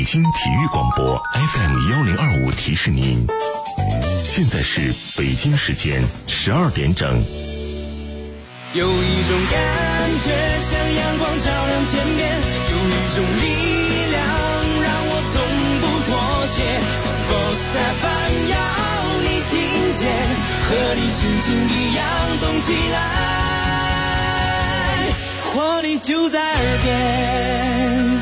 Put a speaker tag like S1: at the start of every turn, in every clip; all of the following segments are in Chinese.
S1: 京体育广播 FM1025提示您，现在是北京时间12点整。
S2: 有一种感觉像阳光照亮天边，有一种力量让我从不妥协。Sports FM 要你听见，和你心情一样动起来，活力就在耳边。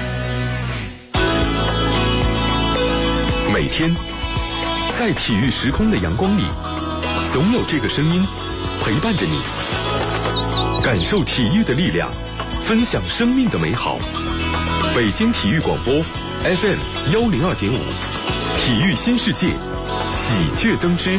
S3: 每天在体育时空的阳光里，总有这个声音陪伴着你，感受体育的力量，分享生命的美好。北京体育广播 FM102.5，体育新世界，喜鹊登枝。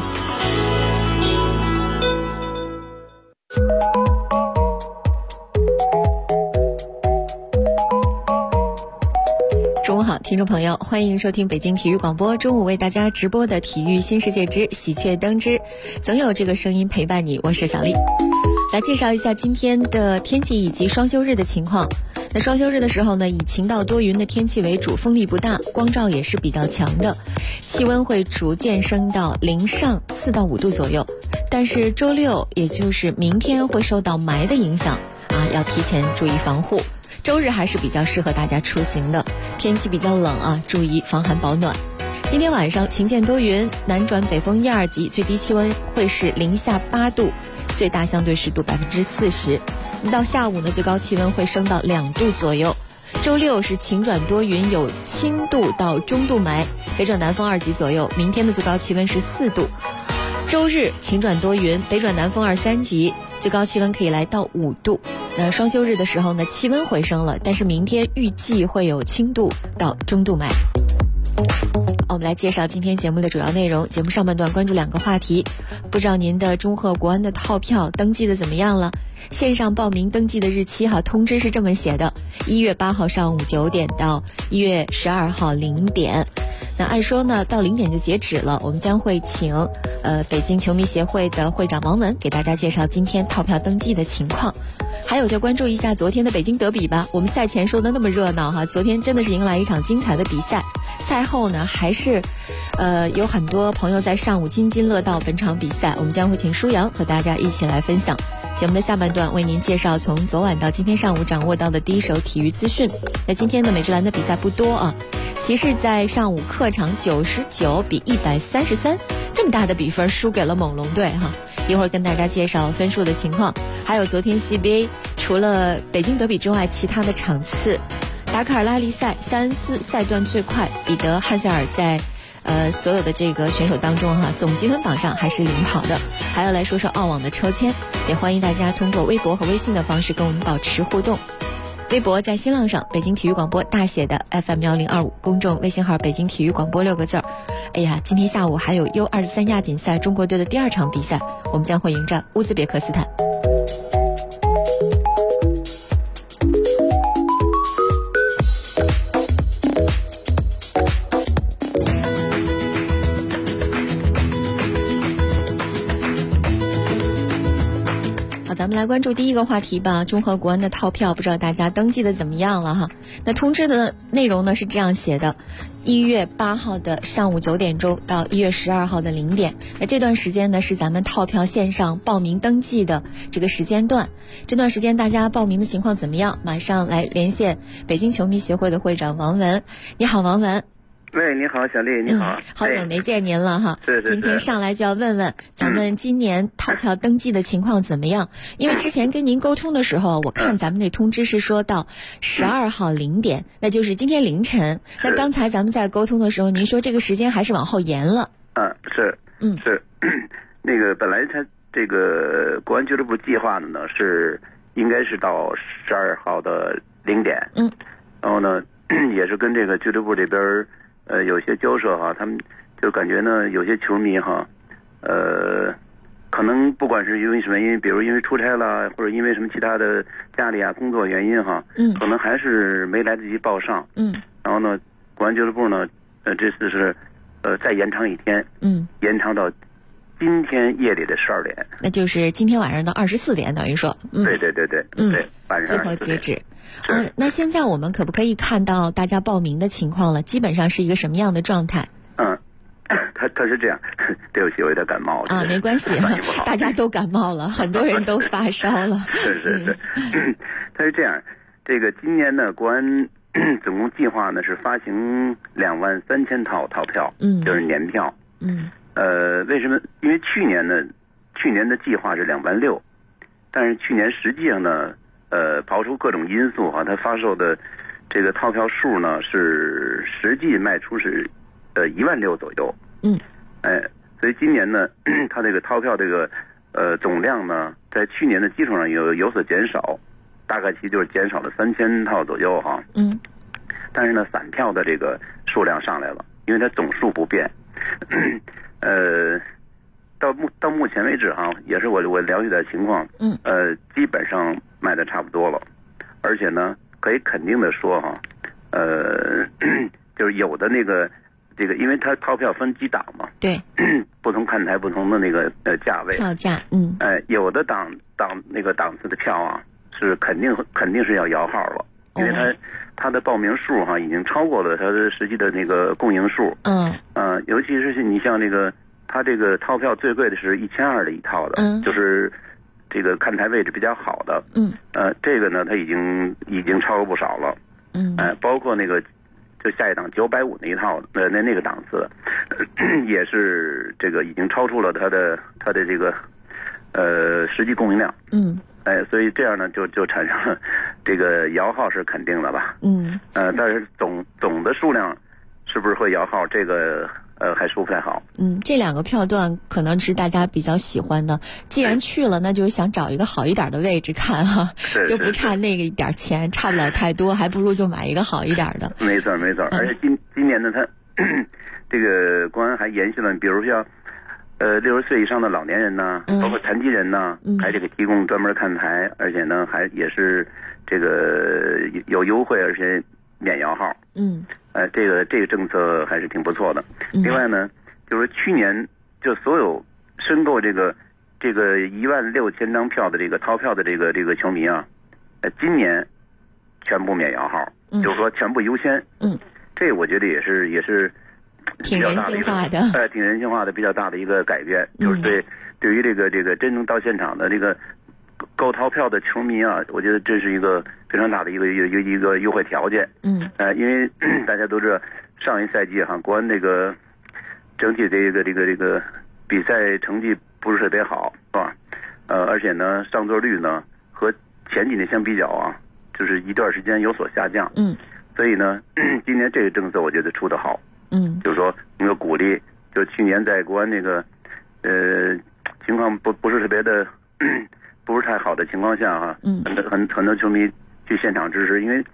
S4: 中午好，听众朋友，欢迎收听北京体育广播中午为大家直播的体育新世界之喜鹊登枝，总有这个声音陪伴你，我是小丽。来介绍一下今天的天气以及双休日的情况。那双休日的时候呢，以晴到多云的天气为主，风力不大，光照也是比较强的，气温会逐渐升到零上4到5度左右。但是周六，也就是明天会受到霾的影响要提前注意防护。周日还是比较适合大家出行的，天气比较冷注意防寒保暖。今天晚上晴见多云，南转北风1、2级，最低气温会是零下8度，最大相对湿度40%。到下午呢，最高气温会升到2度左右。周六是晴转多云，有轻度到中度霾，北转南风2级左右，明天的最高气温是4度。周日晴转多云，北转南风2、3级，最高气温可以来到5度。那双休日的时候呢，气温回升了，但是明天预计会有轻度到中度霾。我们来介绍今天节目的主要内容。节目上半段关注2个话题，不知道您的中赫国安的套票登记的怎么样了？线上报名登记的日期通知是这么写的：1月8号上午9点到1月12号0点。那按说呢，到0点就截止了。我们将会请北京球迷协会的会长王文给大家介绍今天套票登记的情况。还有就关注一下昨天的北京德比吧。我们赛前说的那么热闹昨天真的是迎来一场精彩的比赛。赛后呢，还是有很多朋友在上午津津乐道本场比赛。我们将会请舒阳和大家一起来分享。节目的下半段为您介绍从昨晚到今天上午掌握到的第一手体育资讯。那今天的美职篮的比赛不多骑士在上午客场99比133，这么大的比分输给了猛龙队一会儿跟大家介绍分数的情况。还有昨天 CBA 除了北京德比之外，其他的场次，达喀尔拉力赛塞恩斯赛段最快，彼得汉塞尔在所有的这个选手当中总积分榜上还是领跑的。还要来说说澳网的抽签，也欢迎大家通过微博和微信的方式跟我们保持互动。微博在新浪上北京体育广播大写的 FM1025， 公众微信号北京体育广播6个字。今天下午还有 U23亚锦赛中国队的第2场比赛，我们将会迎战乌兹别克斯坦。咱们来关注第一个话题吧，中赫国安的套票，不知道大家登记的怎么样了那通知的内容呢是这样写的：1月8号的上午9点钟到1月12号的0点。那这段时间呢是咱们套票线上报名登记的这个时间段。这段时间大家报名的情况怎么样？马上来连线北京球迷协会的会长王文。你好，王文。
S5: 喂，你好，小丽，你好。
S4: 好久没见您了
S5: 是。
S4: 今天上来就要问问咱们今年套票登记的情况怎么样？因为之前跟您沟通的时候，我看咱们这通知是说到12号0点，那就是今天凌晨。那刚才咱们在沟通的时候，您说这个时间还是往后延了。
S5: 是。那个本来他这个国安俱乐部计划的呢是应该是到12号的0点。然后呢也是跟这个俱乐部这边有些交涉他们就感觉呢有些球迷可能不管是因为什么原因，比如因为出差了，或者因为什么其他的家里工作原因可能还是没来得及报上。然后呢国安俱乐部呢这次是再延长1天，延长到今天夜里的12点，
S4: 那就是今天晚上的24点，等于说，
S5: 对，晚上
S4: 最后截止。那现在我们可不可以看到大家报名的情况了？基本上是一个什么样的状态？
S5: 他是这样，对不起，我有点感冒了
S4: 没关系，大家都感冒了，很多人都发烧了。
S5: 是，他是这样，这个今年呢，国安总共计划呢是发行23000套套票，就是年票，为什么？因为去年的计划是26000，但是去年实际上呢，刨除各种因素它发售的这个套票数呢是实际卖出是16000左右，所以今年呢，它这个套票这个总量呢，在去年的基础上有所减少，大概其实就是减少了3000套左右哈，但是呢，散票的这个数量上来了，因为它总数不变，到目前为止也是我了解的情况，基本上卖的差不多了，而且呢，可以肯定的说就是有的那个这个，因为它套票分几档嘛，
S4: 对，
S5: 不同看台不同的那个价位，
S4: 票价，
S5: 有的档次的票是肯定是要摇号了，因为它的报名数已经超过了它的实际的那个供应数，尤其是你像这个它这个套票最贵的是1200的一套的，就是这个看台位置比较好的，这个呢它已经超过不少了，包括那个就下一档950那一套的那个档次，也是这个已经超出了它的这个实际供应量，所以这样呢就产生了这个摇号是肯定的吧，但是总的数量是不是会摇号，这个还说不太好。
S4: 这两个票段可能是大家比较喜欢的，既然去了，那就想找一个好一点的位置看就不差那个一点钱，差不了太多，还不如就买一个好一点的。
S5: 没错，而且今年呢，它这个国安还延续了，比如像60岁以上的老年人呢，包括残疾人呢，还这个提供专门看台，而且呢也是这个有优惠，而且免摇号。这个政策还是挺不错的。另外呢，就是去年就所有申购这个16000张票的这个套票的这个球迷今年全部免摇号，就是说全部优先。这我觉得也是
S4: 挺人性化的，
S5: 挺人性化的，比较大的一个改变，就是对于这个真正到现场的这个购套票的球迷我觉得这是一个非常大的一个优惠条件。因为大家都知道上一赛季国安这个整体这个比赛成绩不是特别好，是吧？而且呢上座率呢和前几年相比较就是一段时间有所下降。所以呢今年这个政策我觉得出得好。就是说能够鼓励，就去年在国安那个情况不是特别的不是太好的情况下很多球迷去现场支持，因为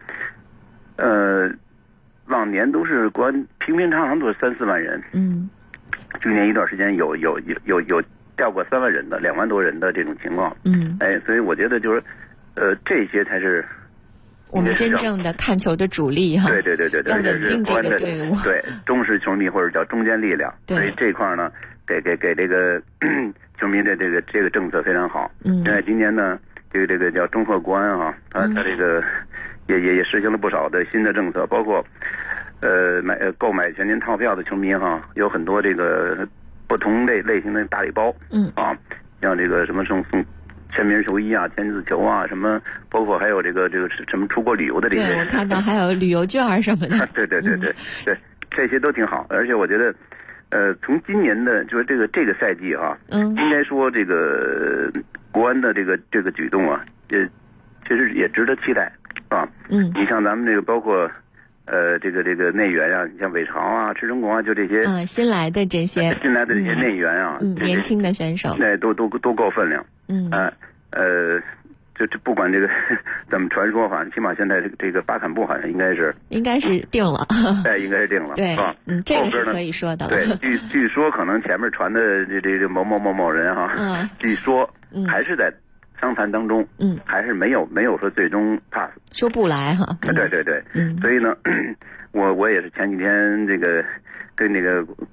S5: 往年都是国安平常都是3-4万人，去年一段时间有掉过3万人的2万多人的这种情况，所以我觉得就是这些才是
S4: 我们真正的看球的主力
S5: 对，
S4: 要稳定这个队伍，
S5: 对忠实球迷或者叫中坚力量，所以这块呢给这个球迷的这个政策非常好。今年呢这个叫中赫国安它这个也实行了不少的新的政策，包括购买全年套票的球迷有很多这个不同类型的大礼包，像这个什么送签名球衣签字球什么，包括还有这个什么出国旅游的这些，
S4: 对，我看到还有旅游券什么的。
S5: 对，这些都挺好。而且我觉得从今年的就是这个赛季应该说这个国安的这个举动其实也值得期待你像咱们这个包括这个内援你像韦朝池成国就这些
S4: 新来的这些
S5: 内援
S4: 年轻的选手
S5: 都够分量。这不管这个怎么传说起码现在这个巴坎布好像应该是
S4: 定了，
S5: 应该是定了，
S4: 对，这个是可以说的。
S5: 对，据说可能前面传的这某人据说还是在商谈当中，还是没有说最终 pass，
S4: 说不来对，
S5: 所以呢，我也是前几天这个跟这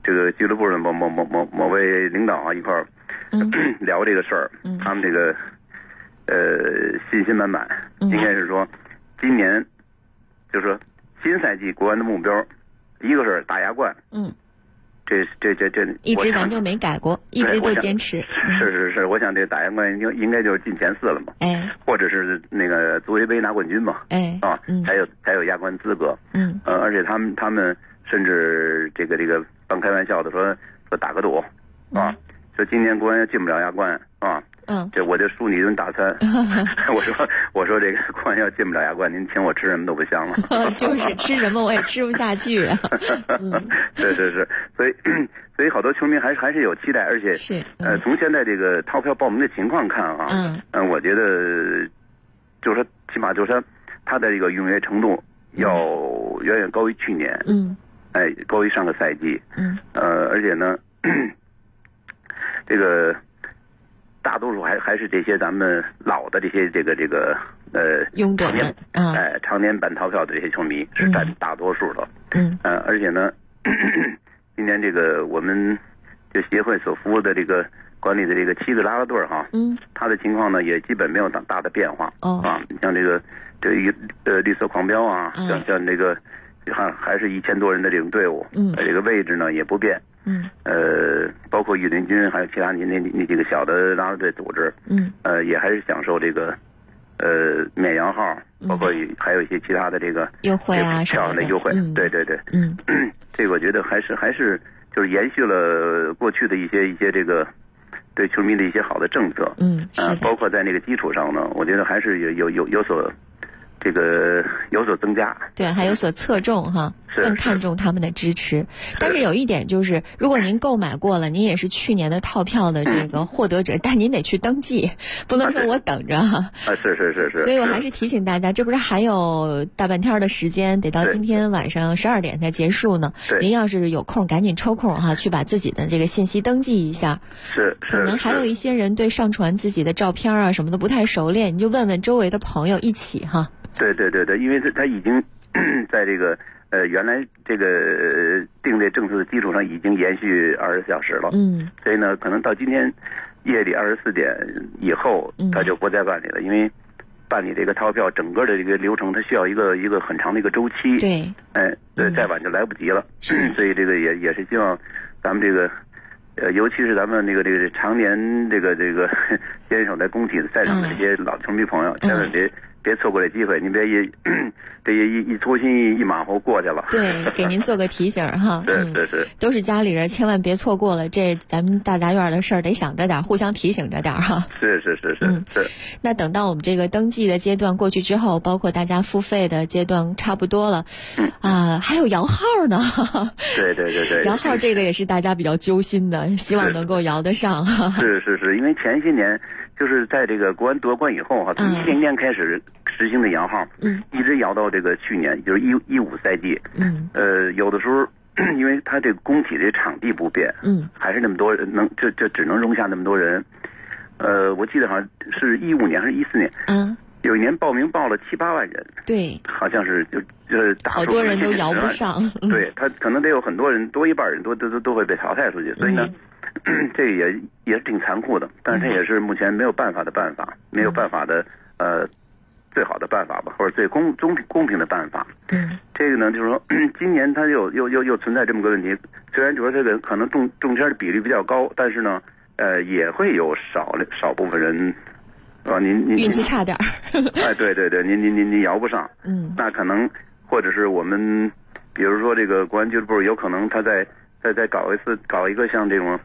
S5: 这个俱乐部的某位领导啊一块儿聊这个事儿，他们这个信心满满，应该是说今年就是说新赛季国安的目标，一个是打亚冠，这
S4: 一直咱就没改过，一直都坚持。
S5: 是，我想这打亚冠应该就是进前4了嘛，或者是那个足协杯拿冠军嘛，才有亚冠资格，而且他们甚至这个半开玩笑的说打个赌，说今年国安要进不了亚冠啊。这我就输你一顿大餐。我说这个国安要进不了亚冠，您请我吃什么都不香了。
S4: 就是吃什么我也吃不下去。
S5: 是，所以好多球迷还是有期待，而且从现在这个套票报名的情况看啊，我觉得就是说起码就是说他的这个踊跃程度要远远高于去年，高于上个赛季，而且呢，这个。大多数还是这些咱们老的这些
S4: 拥趸们，
S5: 常年办套票的这些球迷是占大多数的，而且呢，今年这个我们这协会所服务的这个管理的这个7个啦啦队哈，他的情况呢也基本没有大的变化，像绿色狂飙啊，像这个还是1000多人的这种队伍，这个位置呢也不变。包括御林军还有其他那几个小的啦啦队组织，也还是享受这个免摇号，包括还有一些其他的这个
S4: 优惠啊
S5: 什么的优惠，对，这个我觉得还是就是延续了过去的一些这个对球迷的一些好的政策，包括在那个基础上呢，我觉得还是有所。这个有所增加，
S4: 对，还有所侧重哈，更看重他们的支持。但是有一点就是，如果您购买过了，您也是去年的套票的这个获得者，但您得去登记，不能说我等着哈。
S5: 是。
S4: 所以我还是提醒大家，这不是还有大半天的时间，得到今天晚上12点才结束呢。您要是有空，赶紧抽空哈，去把自己的这个信息登记一下。可能还有一些人对上传自己的照片啊什么的不太熟练，你就问问周围的朋友一起哈。
S5: 对，因为他已经在这个原来这个定这政策的基础上已经延续24小时了，所以呢，可能到今天夜里24点以后，他就不再办理了，因为办理这个套票整个的这个流程，它需要一个很长的一个周期，再晚就来不及了，所以这个也是希望咱们这个。尤其是咱们这个常年这个坚守在工体的赛场的这些老球迷朋友，千万别错过这机会，您别一粗心一马虎过去了。
S4: 对，给您做个提醒哈。
S5: 是，
S4: 都是家里人，千万别错过了这咱们大杂院的事儿，得想着点，互相提醒着点哈。
S5: 是。
S4: 那等到我们这个登记的阶段过去之后，包括大家付费的阶段差不多了，还有摇号呢。
S5: 对。
S4: 摇号这个也是大家比较揪心的，希望能够摇得上。
S5: 是，因为前些年就是在这个国安夺冠以后哈，从2010年开始实行的摇号，一直摇到这个去年，就是15赛季，有的时候因为他这个工体的场地不变，还是那么多人就只能容下那么多人，我记得好像是15年还是14年，有一年报名报了7、8万人，对，好像是就是
S4: 好多人都摇不上，
S5: 对他可能得有很多人，多一半人都会被淘汰出去，所以呢。这也是挺残酷的，但是这也是目前没有办法的办法，没有办法的最好的办法吧，或者最公平的办法。这个呢，就是说今年它又存在这么个问题，虽然就是这个可能中签的比例比较高，但是呢，也会有少部分人，您
S4: 运气差点
S5: 对，您摇不上，那可能或者是我们，比如说这个国安俱乐部有可能他再搞一个像这种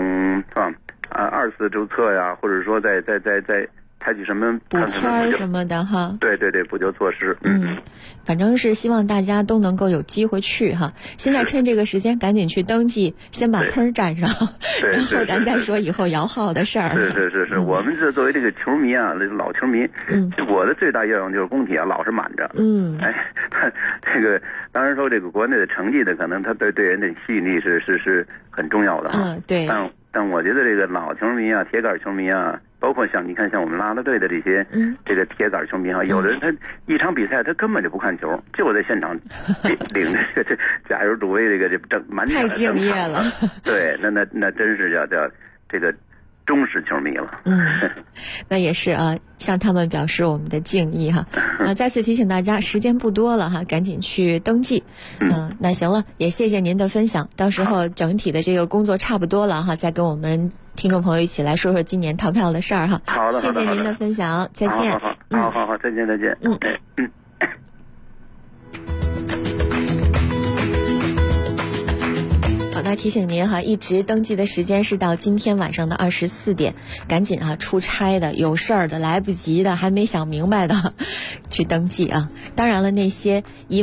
S5: 2次注册呀，或者说再采取什么
S4: 补签什么的哈。
S5: 对，补救措施。
S4: 反正是希望大家都能够有机会去哈。现在趁这个时间赶紧去登记，先把坑占上，然后咱再说以后摇号的事儿。
S5: 是，我们是作为这个球迷啊，老球迷，我的最大愿望就是工体啊老是满着。这个当然说这个国内的成绩的可能他对人的吸引力是很重要的哈。
S4: 对。
S5: 但我觉得这个老球迷啊、铁杆球迷啊， 包括像你看，像我们啦啦队的这些这个铁杆球迷哈，有的人他一场比赛他根本就不看球，就在现场领着这加油助威，这满场
S4: 太敬业了。
S5: 对，那真是叫这个忠实球迷了。
S4: 那也是啊，向他们表示我们的敬意哈。再次提醒大家，时间不多了哈，赶紧去登记。那行了，也谢谢您的分享。到时候整体的这个工作差不多了哈，再跟我们听众朋友一起来说说今年套票的事儿哈。
S5: 好的，
S4: 谢谢您的分享，再见。
S5: 好，再见。
S4: 那提醒您哈，一直登记的时间是到今天晚上的24点，赶紧啊，出差的、有事儿的、来不及的、还没想明白的，去登记啊！当然了，那些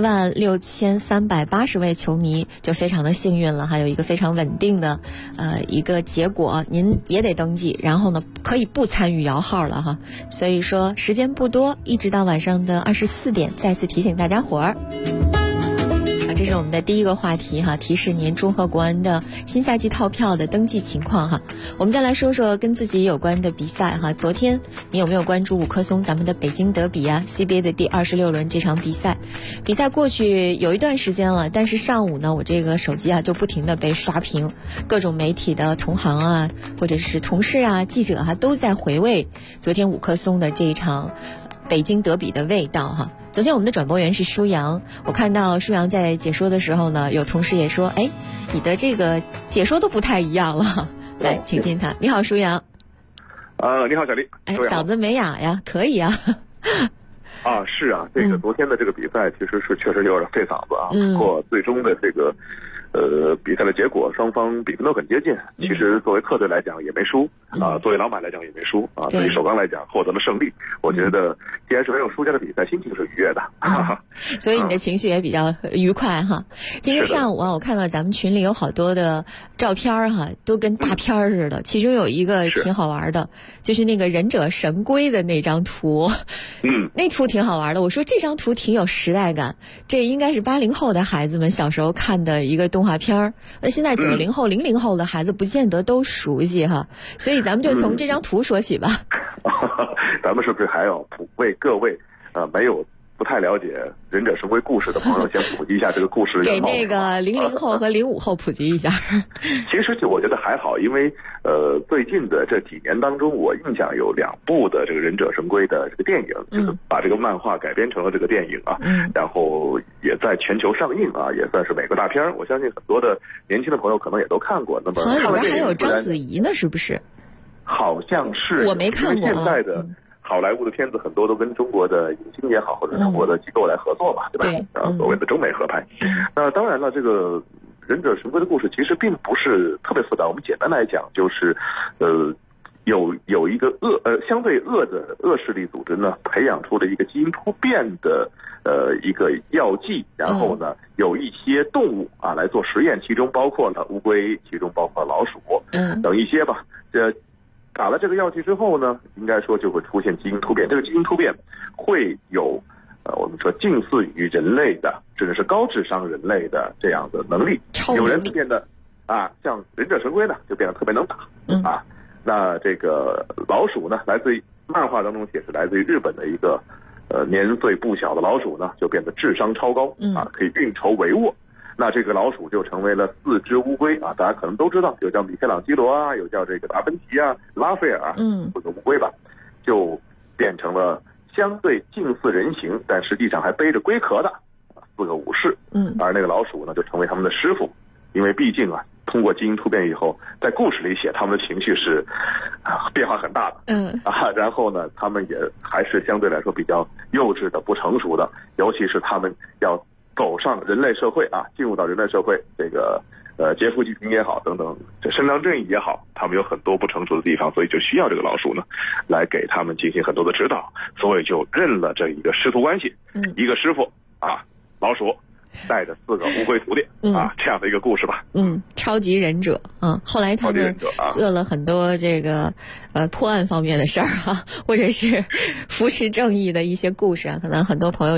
S4: 16380位球迷就非常的幸运了，还有一个非常稳定的一个结果，您也得登记，然后呢可以不参与摇号了哈。所以说时间不多，一直到晚上的24点，再次提醒大家伙儿。这是我们的第一个话题哈，提示您中赫国安的新赛季套票的登记情况哈。我们再来说说跟自己有关的比赛哈。昨天你有没有关注五棵松咱们的北京德比啊 CBA 的第26轮这场比赛？比赛过去有一段时间了，但是上午呢，我这个手机啊就不停的被刷屏，各种媒体的同行啊，或者是同事啊、记者啊，都在回味昨天五棵松的这一场北京德比的味道哈。昨天我们的转播员是舒阳，我看到舒阳在解说的时候呢，有同事也说，哎，你的这个解说都不太一样了。来，请进他。你好，舒阳。
S6: 你好，小丽。
S4: 哎，嗓子没哑呀？可以啊。
S6: 是啊，这个昨天的这个比赛其实是确实有点费嗓子啊。不过最终的这个比赛的结果，双方比分都很接近。其实作为客队来讲也没输作为老板来讲也没输对于首钢来讲获得了胜利。我觉得既然是没有输家的比赛，心情是愉悦的。
S4: 所以你的情绪也比较愉快哈。今天上午啊，我看到咱们群里有好多的照片哈，都跟大片似的。其中有一个挺好玩的，就是那个忍者神龟的那张图。那图挺好玩的。我说这张图挺有时代感，这应该是80后的孩子们小时候看的一个动画片。那现在90后、00后的孩子不见得都熟悉哈，所以咱们就从这张图说起吧。
S6: 咱们是不是还要为各位没有不太了解忍者神龟故事的朋友先普及一下这个故事？
S4: 给那个00后和05后普及一下。
S6: 其实我觉得还好，因为最近的这几年当中，我印象有2部的这个忍者神龟的这个电影，就是把这个漫画改编成了这个电影啊，然后也在全球上映啊，也算是美国大片。我相信很多的年轻的朋友可能也都看过。那么
S4: 好像里边还有章子怡呢，是不是？
S6: 好像是，
S4: 我没看过。
S6: 现在的好莱坞的片子很多都跟中国的影星也好，或者中国的机构来合作嘛，对吧？对，所谓的中美合拍。那当然了，这个忍者神龟的故事其实并不是特别复杂。我们简单来讲，就是有一个相对恶的恶势力组织呢，培养出了一个基因突变的一个药剂，然后呢有一些动物啊来做实验，其中包括了乌龟，其中包括老鼠等一些吧。打了这个药剂之后呢，应该说就会出现基因突变。这个基因突变会有我们说近似于人类的，甚至是高智商人类的这样的能力。有人变得像忍者神龟呢就变得特别能打那这个老鼠呢，来自于漫画当中写是来自于日本的一个年岁不小的老鼠呢，就变得智商超高可以运筹帷幄。那这个老鼠就成为了4只乌龟大家可能都知道，有叫米开朗基罗啊，有叫这个达芬奇啊、拉斐尔4个乌龟吧，就变成了相对近似人形，但实际上还背着龟壳的4个武士。而那个老鼠呢，就成为他们的师傅，因为毕竟通过基因突变以后，在故事里写他们的情绪是变化很大的。然后呢，他们也还是相对来说比较幼稚的、不成熟的，尤其是他们要走上人类社会进入到人类社会，这个劫富济贫也好等等，这伸张正义也好，他们有很多不成熟的地方，所以就需要这个老鼠呢来给他们进行很多的指导，所以就认了这一个师徒关系。一个师傅老鼠带着4个乌龟徒弟这样的一个故事吧。
S4: 超级忍者后来他们做了很多这个破案方面的事儿或者是扶持正义的一些故事可能很多朋友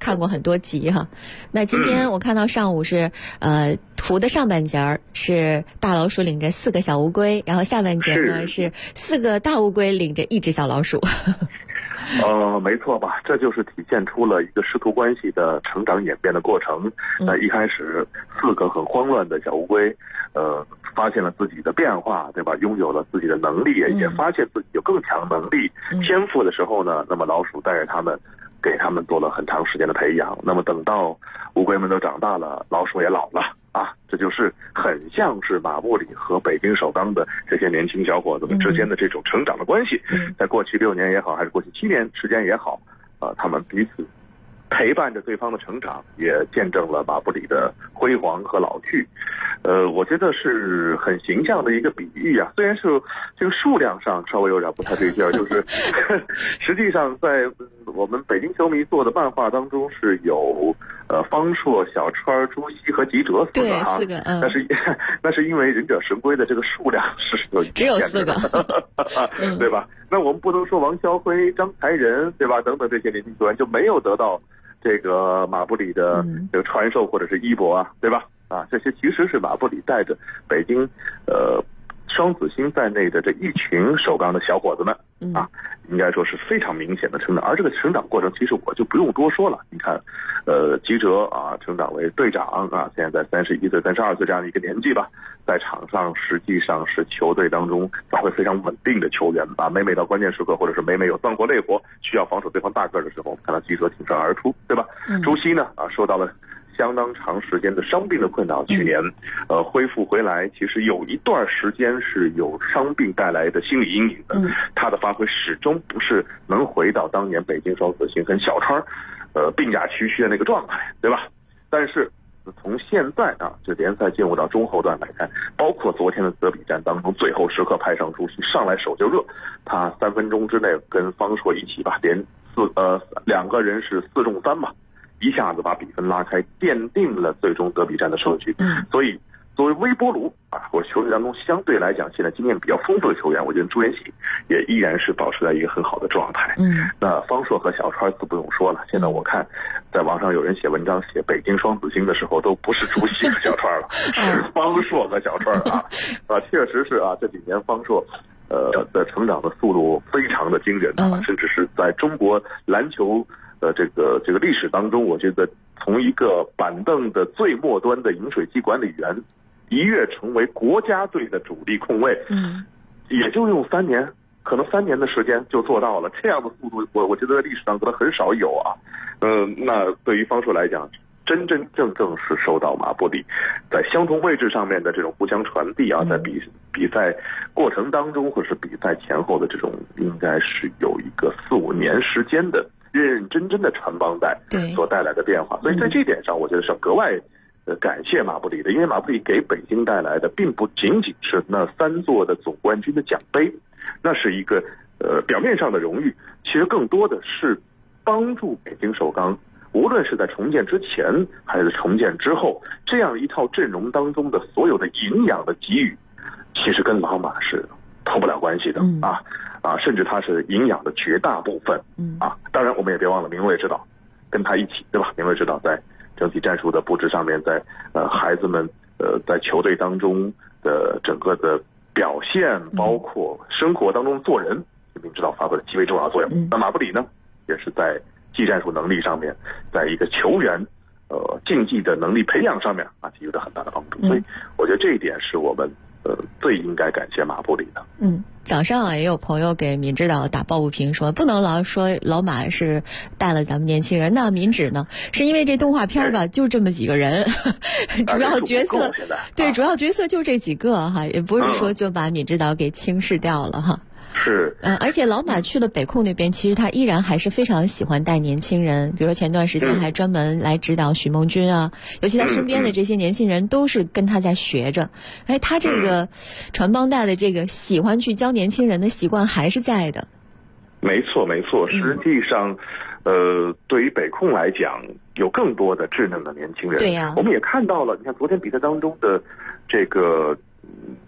S4: 看过很多集哈。那今天我看到上午是图的上半截是大老鼠领着4个小乌龟，然后下半截呢是4个大乌龟领着1只小老鼠。
S6: 没错吧？这就是体现出了一个师徒关系的成长演变的过程。一开始4个很慌乱的小乌龟，发现了自己的变化，对吧？拥有了自己的能力，也发现自己有更强能力、天赋的时候呢，那么老鼠带着他们，给他们做了很长时间的培养。那么等到乌龟们都长大了，老鼠也老了啊，这就是很像是马布里和北京首钢的这些年轻小伙子们之间的这种成长的关系。在过去6年也好，还是过去7年时间也好，他们彼此陪伴着对方的成长，也见证了马布里的辉煌和老去。我觉得是很形象的一个比喻啊。虽然是这个数量上稍微有点不太对劲儿，就是实际上在我们北京球迷做的漫画当中是有方硕、小川、朱熹和吉哲4个哈。4个，那是因为忍者神龟的这个数量是
S4: 只有4个，
S6: 对吧？那我们不能说王霄辉、张才仁，对吧？等等这些年轻球员就没有得到这个马布里的这个传授或者是衣钵啊，对吧？这些其实是马布里带着北京双子星在内的这一群首钢的小伙子们应该说是非常明显的成长。而这个成长过程其实我就不用多说了，你看吉哲成长为队长现在在31岁、32岁这样的一个年纪吧，在场上实际上是球队当中发挥非常稳定的球员每每到关键时刻，或者是每每有脏活累活需要防守对方大个的时候，我们看到吉哲挺身而出，对吧？朱熹呢受到了相当长时间的伤病的困扰，去年恢复回来，其实有一段时间是有伤病带来的心理阴影的。他的发挥始终不是能回到当年北京双子星跟小川并驾齐驱的那个状态，对吧？但是从现在这联赛进入到中后段来看，包括昨天的德比战当中，最后时刻派上朱熹上来手就热，他3分钟之内跟方硕一起吧，2个人是4中3嘛，一下子把比分拉开，奠定了最终德比战的胜局。所以作为微波炉我球队当中相对来讲现在经验比较丰富的球员，我觉得朱彦喜也依然是保持在一个很好的状态。那方硕和小川自不用说了，现在我看在网上有人写文章写北京双子星的时候，都不是朱熹和小川了，是方硕和小川确实是这几年方硕的成长的速度非常的惊人甚至是在中国篮球这个历史当中，我觉得从一个板凳的最末端的饮水机管理员一跃成为国家队的主力控卫，也就用3年，可能3年的时间就做到了这样的速度，我觉得在历史上可能很少有那对于方硕来讲，真正是受到马布里在相同位置上面的这种互相传递在比赛过程当中或者是比赛前后的这种，应该是有一个4、5年时间的认认真真的传帮带所带来的变化。所以在这点上我觉得是格外感谢马布里的，因为马布里给北京带来的并不仅仅是那3座的总冠军的奖杯，那是一个表面上的荣誉，其实更多的是帮助北京首钢，无论是在重建之前还是重建之后，这样一套阵容当中的所有的营养的给予，其实跟老马是脱不了关系的甚至它是营养的绝大部分当然我们也别忘了明卫指导跟他一起，对吧？明卫指导在整体战术的布置上面，在孩子们在球队当中的整个的表现，包括生活当中做人，明指导发挥了极为重要的作用。那马布里呢，也是在技战术能力上面，在一个球员竞技的能力培养上面给予了很大的帮助。所以我觉得这一点是我们最应该感谢马布里的。
S4: 早上也有朋友给闵指导打抱不平，说不能老说老马是带了咱们年轻人，那闵指呢？是因为这动画片吧，就这么几个人，主要角色主要角色就这几个也不是说就把闵指导给轻视掉了
S6: 是，
S4: 而且老马去了北控那边，其实他依然还是非常喜欢带年轻人，比如说前段时间还专门来指导许梦君尤其他身边的这些年轻人都是跟他在学着。他这个传帮带的这个喜欢去教年轻人的习惯还是在的。
S6: 没错，实际上对于北控来讲，有更多的稚嫩的年轻人。
S4: 对呀，
S6: 我们也看到了，你看昨天比赛当中的这个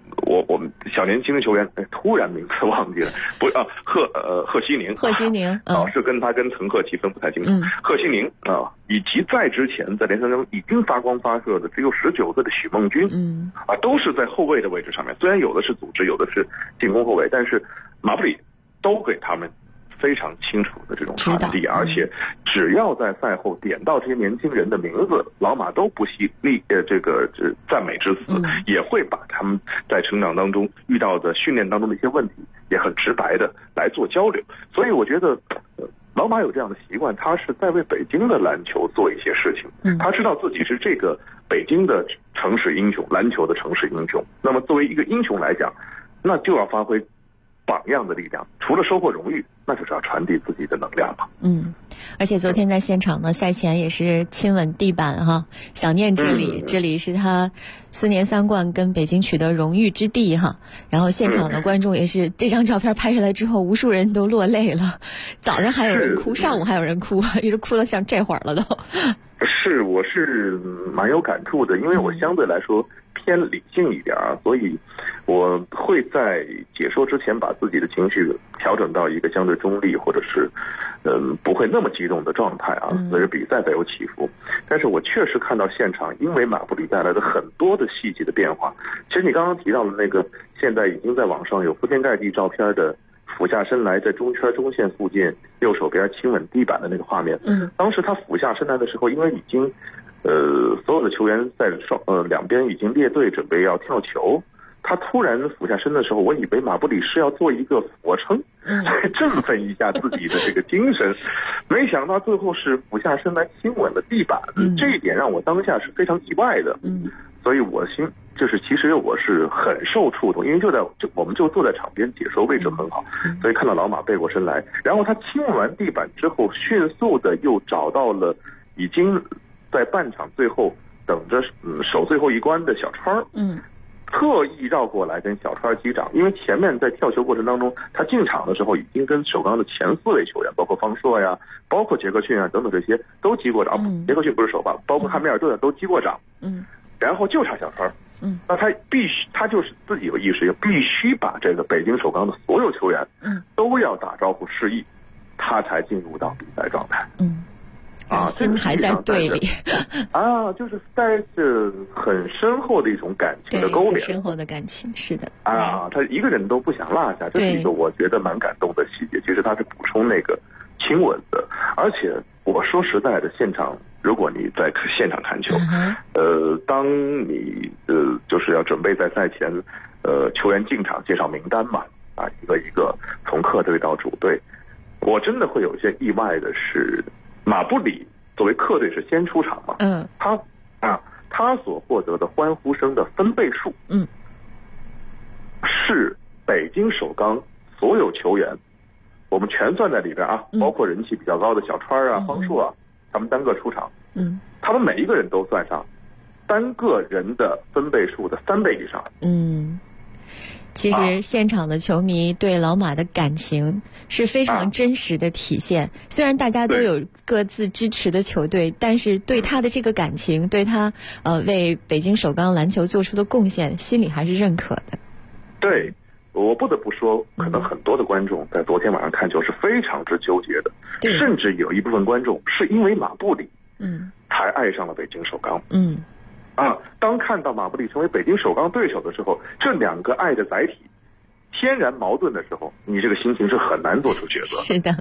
S6: 我们小年轻的球员，突然名字忘记了，不贺西宁，是跟陈赫棋分不太清楚。贺西宁以及在之前在联赛中已经发光发热的只有19岁的许梦君，都是在后卫的位置上面，虽然有的是组织，有的是进攻后卫，但是马布里都给他们非常清楚的这种传递，而且只要在赛后点到这些年轻人的名字，老马都不惜赞美之词，也会把他们在成长当中遇到的训练当中的一些问题，也很直白的来做交流。所以我觉得老马有这样的习惯，他是在为北京的篮球做一些事情。他知道自己是这个北京的城市英雄，篮球的城市英雄。那么作为一个英雄来讲，那就要发挥榜样的力量，除了收获荣誉，那就是要传递自己的能量嘛。
S4: 而且昨天在现场呢，赛前也是亲吻地板哈，想念这里，这里是他4年3冠跟北京取得荣誉之地哈。然后现场的观众也是这张照片拍下来之后，无数人都落泪了，早上还有人哭，上午还有人哭，一直哭到像这会儿了都。
S6: 我是蛮有感触的，因为我相对来说偏理性一点所以我会在解说之前把自己的情绪调整到一个相对中立，或者是不会那么激动的状态随着比赛再有起伏。但是我确实看到现场因为马布里带来的很多的细节的变化。其实你刚刚提到的那个现在已经在网上有铺天盖地照片的俯下身来在中圈中线附近右手边亲吻地板的那个画面，当时他俯下身来的时候，因为已经所有的球员在两边已经列队准备要跳球，他突然俯下身的时候，我以为马布里是要做一个俯卧撑，振奋一下自己的这个精神，没想到最后是俯下身来亲吻了地板，这一点让我当下是非常意外的。所以我其实我是很受触动，因为我们就坐在场边，解说位置很好，所以看到老马背过身来，然后他亲吻完地板之后，迅速的又找到了已经在半场最后等着守最后一关的小川，特意绕过来跟小川击掌，因为前面在跳球过程当中，他进场的时候已经跟首钢的前4位球员，包括方硕呀，包括杰克逊啊等等这些都击过掌，杰克逊不是首发，包括汉密尔顿都击过掌，然后就差小川，那他就是自己有意识，必须把这个北京首钢的所有球员，都要打招呼示意，他才进入到比赛状态。
S4: 心还在队里
S6: 就是带着很深厚的一种感情的勾连，
S4: 深厚的感情，是的
S6: 他一个人都不想落下，这是一个我觉得蛮感动的细节。其实他是补充那个亲吻的，而且我说实在的，现场如果你在现场看球，当你就是要准备在赛前球员进场介绍名单嘛，一个一个从客队到主队，我真的会有些意外的是，马布里作为客队是先出场嘛，他所获得的欢呼声的分贝数，是北京首钢所有球员，我们全算在里边包括人气比较高的小川方硕他们单个出场，他们每一个人都算上，单个人的分贝数的3倍以上。
S4: 其实现场的球迷对老马的感情是非常真实的体现，虽然大家都有各自支持的球队，但是对他的这个感情，对他为北京首钢篮球做出的贡献，心里还是认可的。
S6: 对，我不得不说，可能很多的观众在昨天晚上看球是非常之纠结的，甚至有一部分观众是因为马布里才爱上了北京首钢。当看到马布里成为北京首钢对手的时候，这2个爱的载体天然矛盾的时候，你这个心情是很难做出抉择。
S4: 是的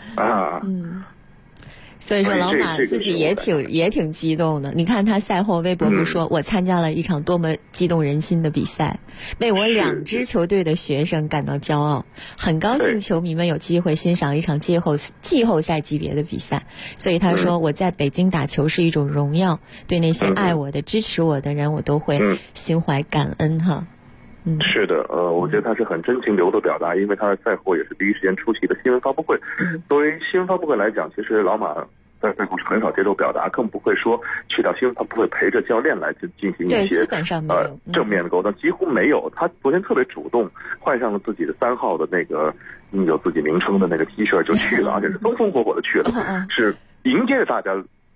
S4: 所以说老马自己也挺激动的。你看他赛后微博不说，我参加了一场多么激动人心的比赛，为我2支球队的学生感到骄傲，很高兴球迷们有机会欣赏一场季后赛级别的比赛。所以他说，我在北京打球是一种荣耀，对那些爱我的支持我的人，我都会心怀感恩
S6: 是的，我觉得他是很真情流的表达，因为他赛后也是第一时间出席的新闻发布会。作为新闻发布会来讲，其实老马在赛后是很少接受表达，更不会说去到新闻发布会陪着教练来进行一些
S4: 基本上没有
S6: 正面的沟通，几乎没有。他昨天特别主动换上了自己的3号的那个印有自己名称的那个 T 恤就去了，而且是风风火火的去了，是迎接着大家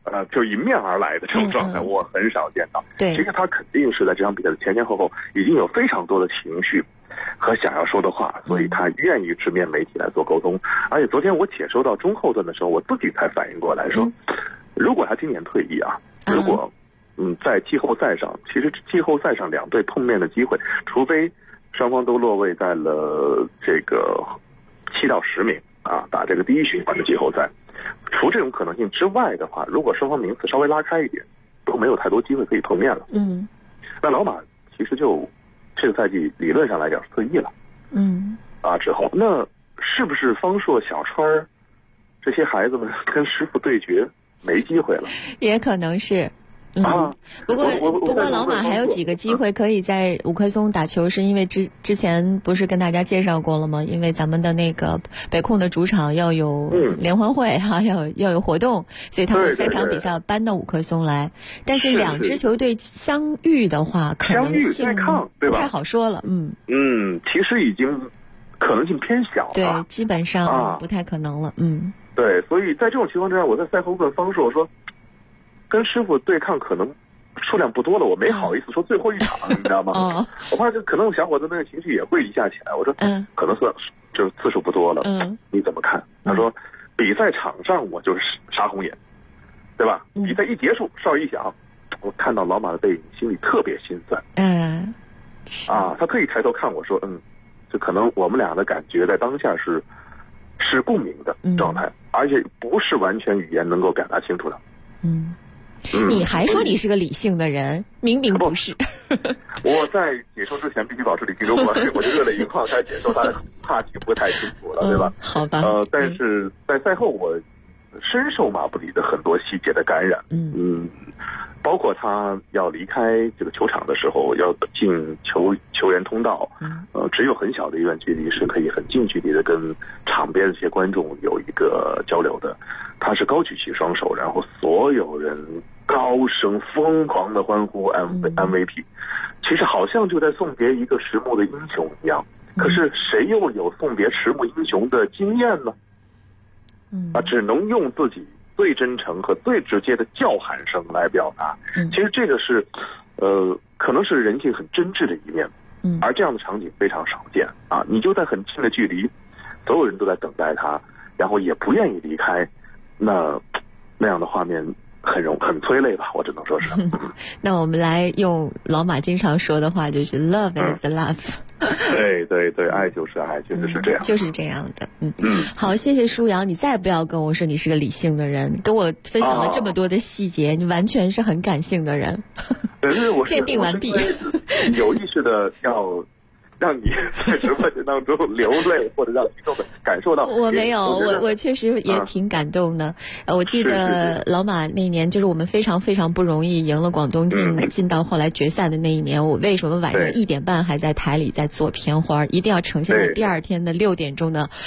S6: 就迎面而来的这种状态，我很少见到。
S4: 对，
S6: 其实他肯定是在这场比赛的前前后后已经有非常多的情绪和想要说的话，所以他愿意直面媒体来做沟通。而且昨天我解说到中后段的时候，我自己才反应过来说，如果他今年退役啊，如果在季后赛上，其实季后赛上两队碰面的机会，除非双方都落位在了这个7到10名啊，打这个第一循环的季后赛。除这种可能性之外的话，如果双方名次稍微拉开一点，都没有太多机会可以碰面了。那老马其实就这个赛季理论上来讲是退役了。之后那是不是方硕、小川这些孩子们跟师傅对决没机会了？
S4: 也可能是。不过老马还有几个机会可以在五棵松打球，是因为之前不是跟大家介绍过了吗？因为咱们的那个北控的主场要有联欢会哈，要有活动，所以他们3场比赛搬到五棵松来。但是两支球队相遇的话，可能性不太好说了。
S6: 其实已经可能性偏小了。
S4: 对，基本上不太可能了。
S6: 对，所以在这种情况之下，我在赛后问方硕说，跟师傅对抗可能数量不多了，我没好意思说最后一场，你知道吗？我怕这可能小伙子那个情绪也会一下起来。我说，可能算就是次数不多了，你怎么看？他说，比赛场上我就是杀红眼，对吧？比赛一结束，哨一响，我看到老马的背影，心里特别心酸。他特意抬头看我说，就可能我们俩的感觉在当下是共鸣的状态，而且不是完全语言能够表达清楚的。
S4: 你还说你是个理性的人，明明不是。
S6: 我在解说之前必须保持理性，如果我就热泪盈眶在解说，他怕记不太清楚了，对吧？
S4: 好吧。
S6: 但是在赛后我深受马布里的很多细节的感染。包括他要离开这个球场的时候，要进球员通道，只有很小的一段距离是可以很近距离的跟场边的这些观众有一个交流的。他是高举起双手，然后所有人高声疯狂的欢呼 MVP， 其实好像就在送别一个迟暮的英雄一样。可是谁又有送别迟暮英雄的经验呢？只能用自己最真诚和最直接的叫喊声来表达。其实这个是可能是人性很真挚的一面，而这样的场景非常少见啊！你就在很近的距离，所有人都在等待他，然后也不愿意离开，那样的画面很催泪吧，我只能说是。
S4: 那我们来用老马经常说的话，就是 love is love。
S6: 对，爱就是爱，确实是这样，
S4: 就是这样的。好，谢谢舒阳，你再不要跟我说你是个理性的人，跟我分享了这么多的细节，你完全是很感性的人。鉴定完毕。
S6: 有意识的要让你在直播间当中流泪，或者让听众们感受到。我
S4: 没有，我确实也挺感动的。我记得老马那年，就是我们非常非常不容易赢了广东进到后来决赛的那一年，我为什么晚上1点半还在台里在做片花，一定要呈现在第二天的6点钟的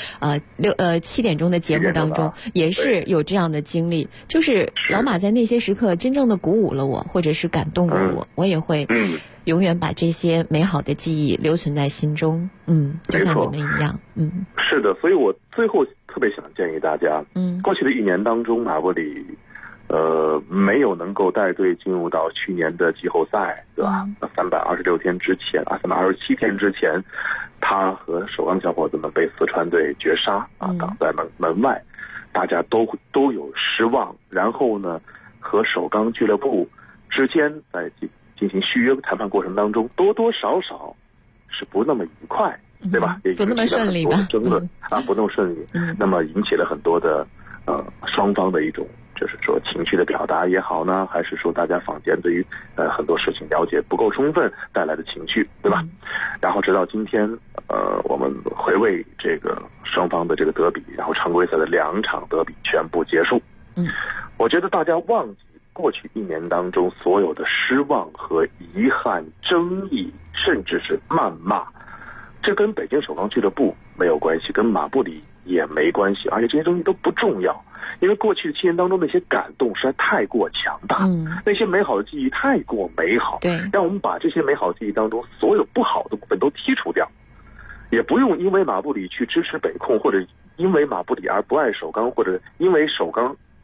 S4: 7点钟的节目当中，也是有这样的经历。就是老马在那些时刻真正的鼓舞了我，或者是感动了我，我也会永远把这些美好的记忆留存在心中。就像你们一样。
S6: 是的，所以我最后特别想建议大家，过去的1年当中，马布里没有能够带队进入到去年的季后赛，对吧？326天之前327天之前，他和首钢小伙子们被四川队绝杀挡在门外，大家都有失望。然后呢，和首钢俱乐部之间在进行续约谈判过程当中，多多少少是不那么愉快，对吧？也
S4: 不那么顺利吧？
S6: 争论不那么顺利。那么引起了很多的双方的一种，就是说情绪的表达也好呢，还是说大家坊间对于很多事情了解不够充分带来的情绪，对吧？然后直到今天，我们回味这个双方的这个德比，然后常规赛的2场德比全部结束。我觉得大家忘记过去1年当中所有的失望和遗憾、争议，甚至是谩骂，这跟北京首钢俱乐部没有关系，跟马布里也没关系，而且这些东西都不重要，因为过去的7年当中那些感动实在太过强大，那些美好的记忆太过美好，让我们把这些美好记忆当中所有不好的部分都剔除掉，也不用因为马布里去支持北控，或者因为马布里而不爱首钢，或者因为首钢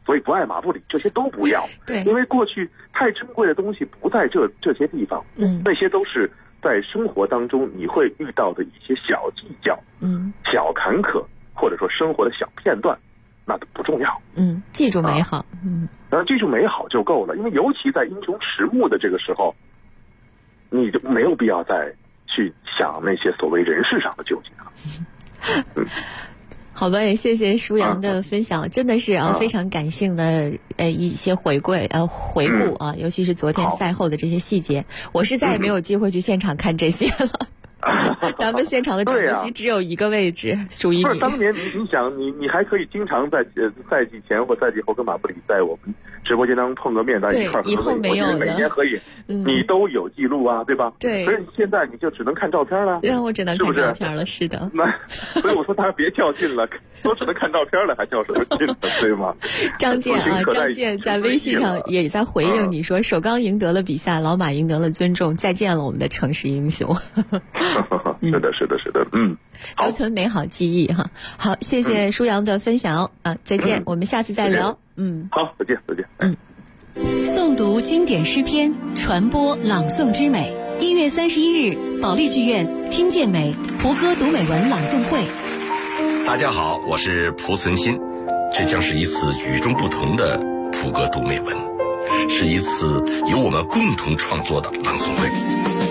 S6: 所以不爱马不理，这些都不要。
S4: 对，
S6: 因为过去太珍贵的东西不在这些地方，那些都是在生活当中你会遇到的一些小计较，小坎坷，或者说生活的小片段，那都不重要。
S4: 记住美好，
S6: 然后记住美好就够了。因为尤其在英雄迟暮的这个时候，你就没有必要再去想那些所谓人事上的纠结了。
S4: 好吧，也谢谢舒扬的分享，真的是非常感性的一些回顾啊，尤其是昨天赛后的这些细节，我是再也没有机会去现场看这些了。咱们现场的转播席只有一个位置属于你。
S6: 不是当年你想你还可以经常在赛季前或赛季后跟马布里在我们直播间当中碰个面，大家一块儿合影，
S4: 以后没有了，
S6: 每年合影，你都有记录啊，对吧？
S4: 对。
S6: 所以现在你就只能看照片了。
S4: 我只能看照片了，是的。
S6: 所以我说大家别较劲了，都只能看照片了，还较什么劲呢？对吗？
S4: 张健在微信上也在回应你说，首钢赢得了比赛，老马赢得了尊重，再见了我们的城市英雄。
S6: 是的，
S4: 留存美好记忆哈。好，谢谢舒扬的分享再见，我们下次再聊。
S6: 好，再见。
S7: 诵读经典诗篇，传播朗诵之美。1月31日，保利剧院听见美蒲歌读美文朗诵会。
S8: 大家好，我是蒲存昕，这将是一次与众不同的蒲歌读美文，是一次由我们共同创作的朗诵会。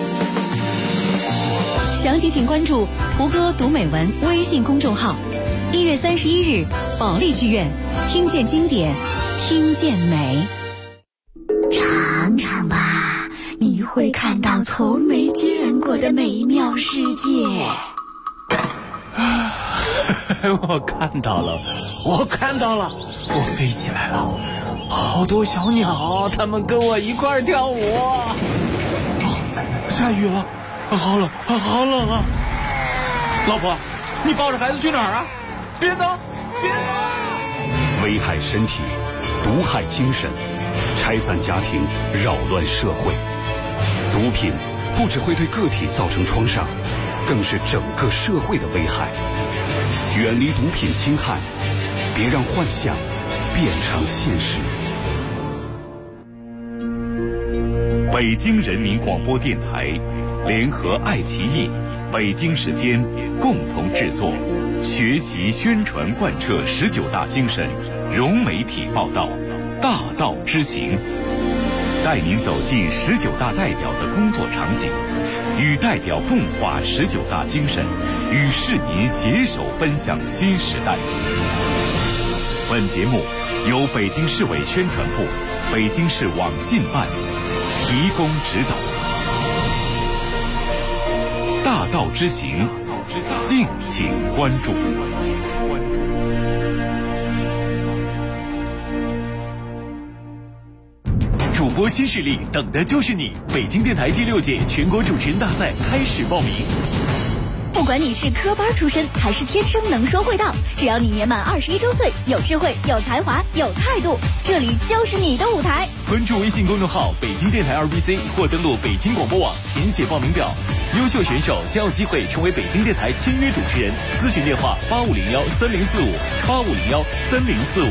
S7: 详情请关注蒲歌读美文微信公众号。1月31日，保利剧院听见经典，听见美。
S9: 尝尝吧，你会看到从没见过的美妙世界。
S10: 我看到了，我飞起来了，好多小鸟，它们跟我一块儿跳舞。下雨了，好冷啊！老婆，你抱着孩子去哪儿啊？别走！
S3: 危害身体，毒害精神，拆散家庭，扰乱社会。毒品不只会对个体造成创伤，更是整个社会的危害。远离毒品侵害，别让幻想变成现实。北京人民广播电台联合爱奇艺、北京时间共同制作，学习宣传贯彻19大精神，融媒体报道，大道之行，带您走进19大代表的工作场景，与代表共话19大精神，与市民携手奔向新时代。本节目由北京市委宣传部、北京市网信办提供指导。大道之行，敬请关注。主播新势力，等的就是你！北京电台第6届全国主持人大赛开始报名。
S9: 不管你是科班出身还是天生能说会道，只要你年满21周岁，有智慧、有才华、有态度，这里就是你的舞台。
S3: 关注微信公众号北京电台2BC 或登录北京广播网填写报名表，优秀选手将有机会成为北京电台签约主持人。咨询电话8501-3045，8501-3045。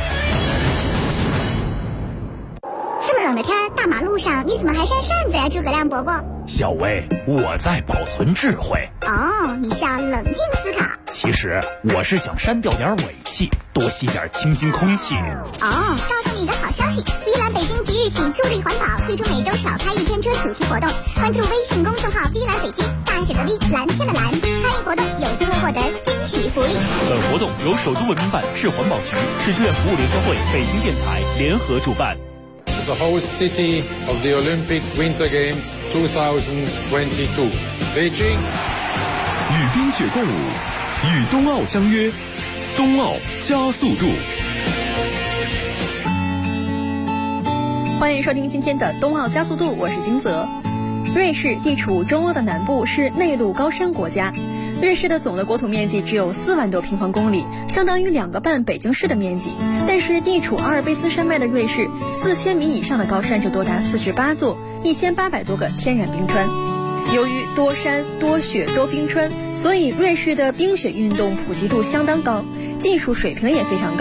S11: 这么冷的天，大马路上你怎么还扇扇子呀，诸葛亮伯伯？
S10: 小薇，我在保存智慧。
S11: 哦，你是要冷静思考。
S10: 其实我是想删掉点尾气，多吸点清新空气。
S11: 哦，告诉你一个好消息，碧蓝北京即日起助力环保，推出每周少开1天车主题活动。关注微信公众号碧蓝北京，大写的 V， 蓝天的蓝，参与活动有机会获得惊喜福利。
S10: 本活动由首都文明办、市环保局、市志愿服务联合会、北京电台联合主办。
S12: The host city of the Olympic Winter Games 2022, Beijing.
S3: 与冰雪共舞，与冬奥相约，冬奥加速度。
S13: 欢迎收听今天的冬奥加速度，我是金泽。瑞士地处中欧的南部，是内陆高山国家。瑞士的总的国土面积只有4万多平方公里，相当于2个半北京市的面积。但是地处阿尔卑斯山脉的瑞士，4000米以上的高山就多达48座，1800多个天然冰川。由于多山、多雪、多冰川，所以瑞士的冰雪运动普及度相当高，技术水平也非常高。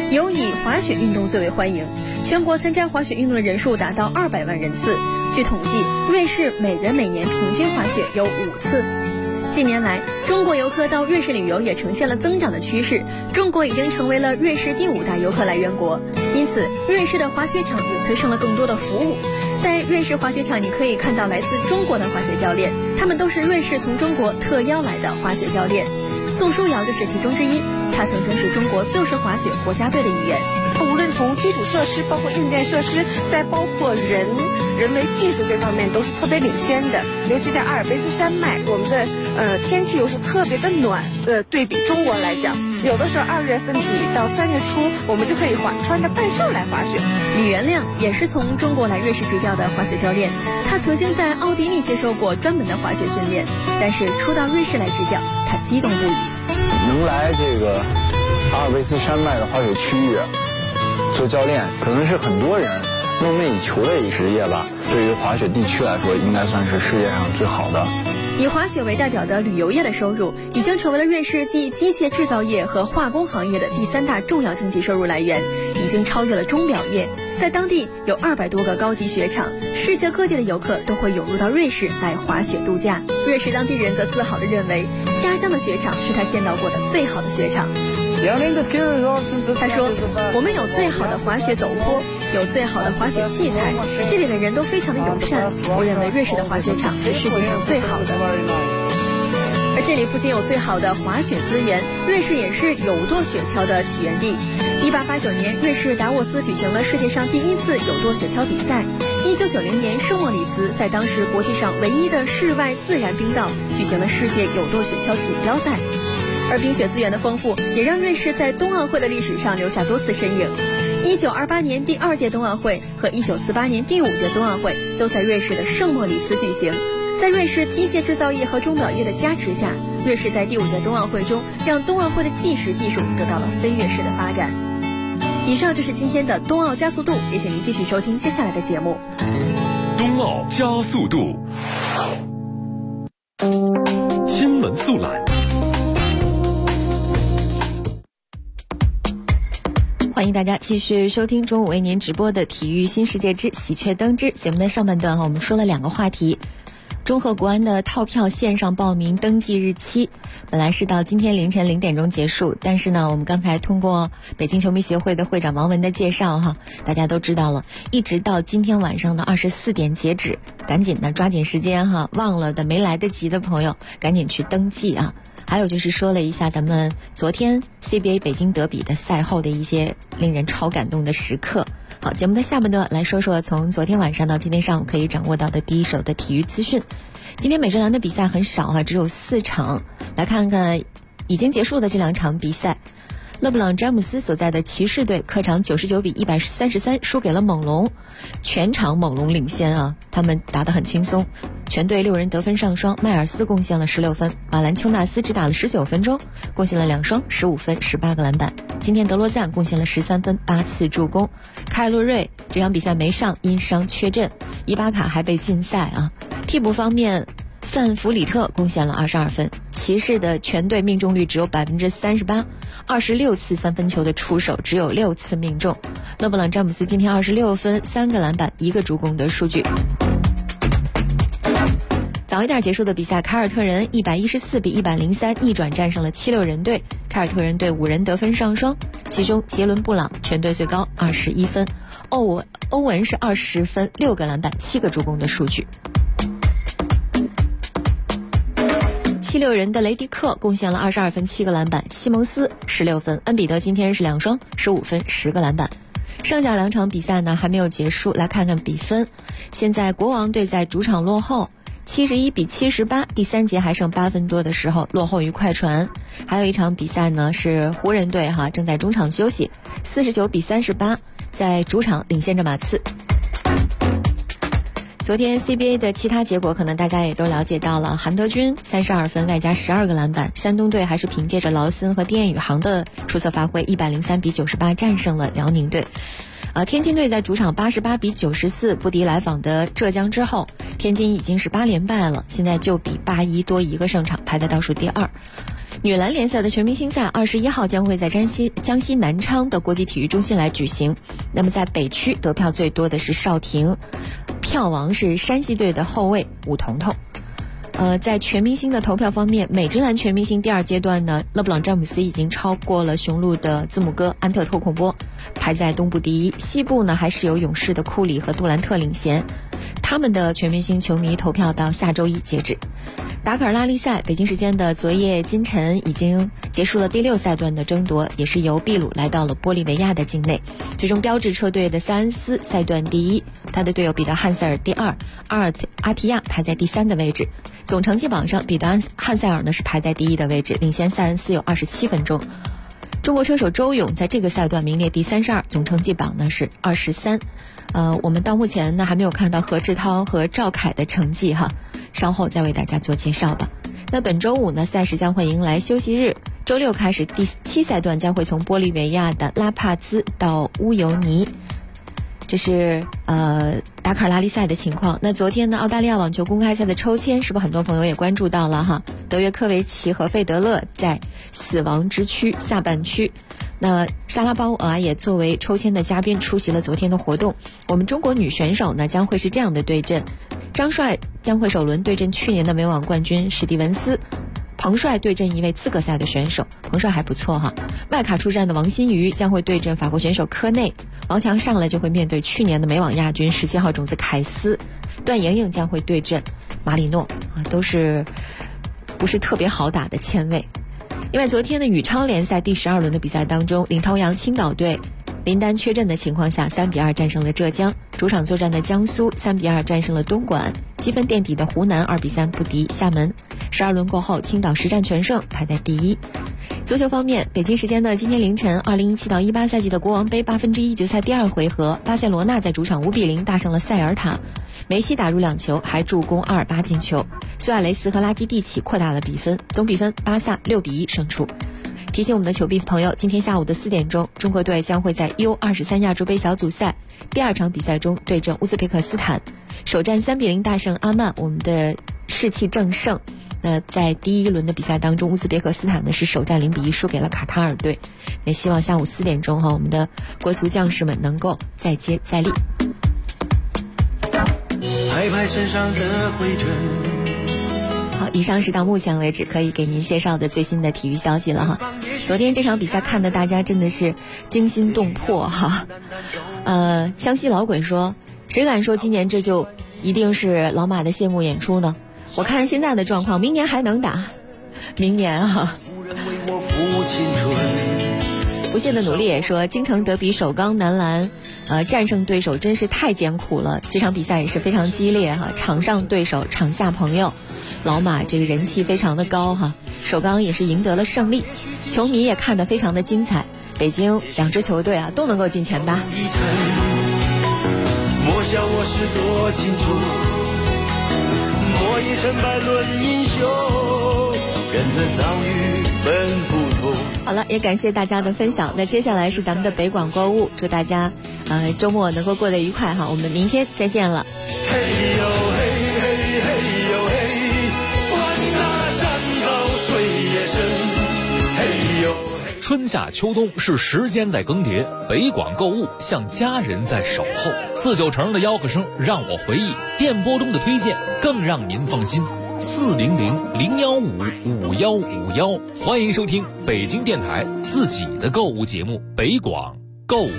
S13: 尤以滑雪运动最为欢迎，全国参加滑雪运动的人数达到200万人次。据统计，瑞士每人每年平均滑雪有5次。近年来，中国游客到瑞士旅游也呈现了增长的趋势，中国已经成为了瑞士第5大游客来源国，因此瑞士的滑雪场也催生了更多的服务。在瑞士滑雪场，你可以看到来自中国的滑雪教练，他们都是瑞士从中国特邀来的滑雪教练。宋书瑶就是其中之一，他曾经是中国自由式滑雪国家队的一员。
S14: 无论从基础设施，包括硬件设施，再包括人为技术这方面都是特别领先的。尤其在阿尔卑斯山脉，我们的天气又是特别的暖，对比中国来讲，有的时候2月份底到3月初，我们就可以穿着半袖来滑雪。
S13: 吕元亮也是从中国来瑞士执教的滑雪教练，他曾经在奥地利接受过专门的滑雪训练，但是初到瑞士来执教，他激动不已。
S15: 能来这个阿尔卑斯山脉的滑雪区域做教练，可能是很多人梦寐以求的一职业吧。对于滑雪地区来说，应该算是世界上最好的。
S13: 以滑雪为代表的旅游业的收入已经成为了瑞士继机械制造业和化工行业的第3大重要经济收入来源，已经超越了钟表业。在当地有200多个高级雪场，世界各地的游客都会涌入到瑞士来滑雪度假。瑞士当地人则自豪地认为，家乡的雪场是他见到过的最好的雪场。他说，我们有最好的滑雪陡坡，有最好的滑雪器材，这里的人都非常的友善，我认为瑞士的滑雪场是世界上最好的。而这里不仅有最好的滑雪资源，瑞士也是有舵雪橇的起源地。1889年，瑞士达沃斯举行了世界上第1次有舵雪橇比赛。1990年，圣莫里茨在当时国际上唯一的室外自然冰道举行了世界有舵雪橇锦标赛。而冰雪资源的丰富也让瑞士在冬奥会的历史上留下多次身影。1928年第2届冬奥会和1948年第5届冬奥会都在瑞士的圣莫里茨举行。在瑞士机械制造业和钟表业的加持下，瑞士在第5届冬奥会中让冬奥会的计时技术得到了飞跃式的发展。以上就是今天的冬奥加速度，也请您继续收听接下来的节目。
S3: 冬奥加速度，新闻速览。
S4: 欢迎大家继续收听中午为您直播的体育新世界之喜鹊登之节目的上半段我们说了2个话题。中赫国安的套票线上报名登记日期本来是到今天凌晨0点钟结束，但是呢，我们刚才通过北京球迷协会的会长王文的介绍大家都知道了，一直到今天晚上的24点截止，赶紧的抓紧时间忘了的没来得及的朋友赶紧去登记啊。还有就是说了一下咱们昨天 CBA 北京德比的赛后的一些令人超感动的时刻。好，节目的下半段来说说从昨天晚上到今天上午可以掌握到的第一手的体育资讯。今天美职篮的比赛很少只有4场，来看看已经结束的这2场比赛。勒布朗詹姆斯所在的骑士队客场99比133输给了猛龙，全场猛龙领先他们打得很轻松，全队6人得分上双，迈尔斯贡献了16分，瓦兰丘纳斯只打了19分钟，贡献了2双15分18个篮板。今天德罗赞贡献了13分8次助攻，凯洛瑞这场比赛没上，因伤缺阵，伊巴卡还被禁赛替补方面，范弗里特贡献了22分，骑士的全队命中率只有 38%，26次3分球的出手只有6次命中。勒布朗詹姆斯今天26分3个篮板1个助攻的数据。早一点结束的比赛，凯尔特人114比103逆转战胜了76人队，凯尔特人队5人得分上双，其中杰伦布朗全队最高21分，欧文是20分6个篮板7个助攻的数据。76人的雷迪克贡献了22分7个篮板，西蒙斯16分，恩比德今天是2双15分10个篮板。剩下2场比赛呢还没有结束，来看看比分。现在国王队在主场落后71比78，第3节还剩8分多的时候落后于快船。还有一场比赛呢是湖人队正在中场休息，49比38在主场领先着马刺。昨天 CBA 的其他结果可能大家也都了解到了，韩德君32分外加12个篮板，山东队还是凭借着劳森和丁宇航的出色发挥103比98战胜了辽宁队。天津队在主场88比94不敌来访的浙江之后，天津已经是8连败了，现在就比81多1个胜场，排在倒数第2。 女篮联赛的全明星赛21号将会在江西南昌的国际体育中心来举行。那么在北区得票最多的是邵婷，票王是山西队的后卫武彤彤。在全明星的投票方面，美职篮全明星第2阶段呢，勒布朗詹姆斯已经超过了雄鹿的字母哥安特托孔波，排在东部第一。西部呢还是由勇士的库里和杜兰特领衔。他们的全明星球迷投票到下周1截止。达喀尔拉力赛，北京时间的昨夜今晨已经结束了第6赛段的争夺，也是由秘鲁来到了玻利维亚的境内。最终标致车队的塞恩斯赛段第1，他的队友彼得汉塞尔第2，阿提亚排在第3的位置。总成绩榜上，彼得汉塞尔呢是排在第1的位置，领先塞恩斯有27分钟。中国车手周勇在这个赛段名列第32，总成绩榜呢是23。我们到目前呢还没有看到何志涛和赵凯的成绩哈，稍后再为大家做介绍吧。那本周5呢，赛事将会迎来休息日，周6开始第7赛段将会从玻利维亚的拉帕兹到乌尤尼。这是达喀尔拉力赛的情况。那昨天呢，澳大利亚网球公开赛的抽签，是不是很多朋友也关注到了哈？德约科维奇和费德勒在死亡之区下半区，那莎拉包娃也作为抽签的嘉宾出席了昨天的活动。我们中国女选手呢将会是这样的对阵：张帅将会首轮对阵去年的美网冠军史蒂文斯，彭帅对阵一位资格赛的选手，彭帅还不错哈。外卡出战的王欣瑜将会对阵法国选手科内，王强上来就会面对去年的美网亚军17号种子凯斯，段莹莹将会对阵马里诺都是不是特别好打的签位。因为昨天的羽超联赛第12轮的比赛当中，领头羊青岛队林丹缺阵的情况下3-2战胜了浙江，主场作战的江苏3-2战胜了东莞，积分垫底的湖南2-3不敌厦门。12轮过后，青岛10战全胜，排在第1。足球方面，北京时间的今天凌晨，2017-18赛季的国王杯1/8决赛第2回合，巴塞罗那在主场5-0大胜了塞尔塔，梅西打入2球，还助攻阿尔巴进球，苏亚雷斯和拉基蒂奇扩大了比分，总比分巴萨6-1胜出。提醒我们的球迷朋友，今天下午的4点钟，中国队将会在 U23 亚洲杯小组赛第2场比赛中对阵乌兹别克斯坦，首战3-0大胜阿曼，我们的士气正盛。那在第1轮的比赛当中，乌兹别克斯坦呢是首战0-1输给了卡塔尔队。也希望下午4点钟我们的国足将士们能够再接再厉。
S2: 拍拍身上的灰尘。
S4: 好，以上是到目前为止可以给您介绍的最新的体育消息了哈。昨天这场比赛看的大家真的是惊心动魄哈。湘西老鬼说，谁敢说今年这就一定是老马的谢幕演出呢？我看现在的状况，明年还能打，明年不懈的努力也说，京城德比首钢男篮战胜对手真是太艰苦了，这场比赛也是非常激烈哈，场上对手，场下朋友，老马这个人气非常的高哈，首钢也是赢得了胜利，球迷也看得非常的精彩，北京2支球队都能够进前8。
S2: 莫笑我是多清楚，莫以成败论英雄，人的遭遇本不同。
S4: 好了，也感谢大家的分享。那接下来是咱们的北广购物，祝大家周末能够过得愉快哈，我们明天再见了。
S2: 嘿呦嘿嘿嘿呦嘿，管那山高水也深，嘿呦。
S16: 春夏秋冬是时间在更迭，北广购物像家人在守候。490的吆喝声让我回忆，电波中的推荐更让您放心。400-015-5151，欢迎收听北京电台自己的购物节目北广购物。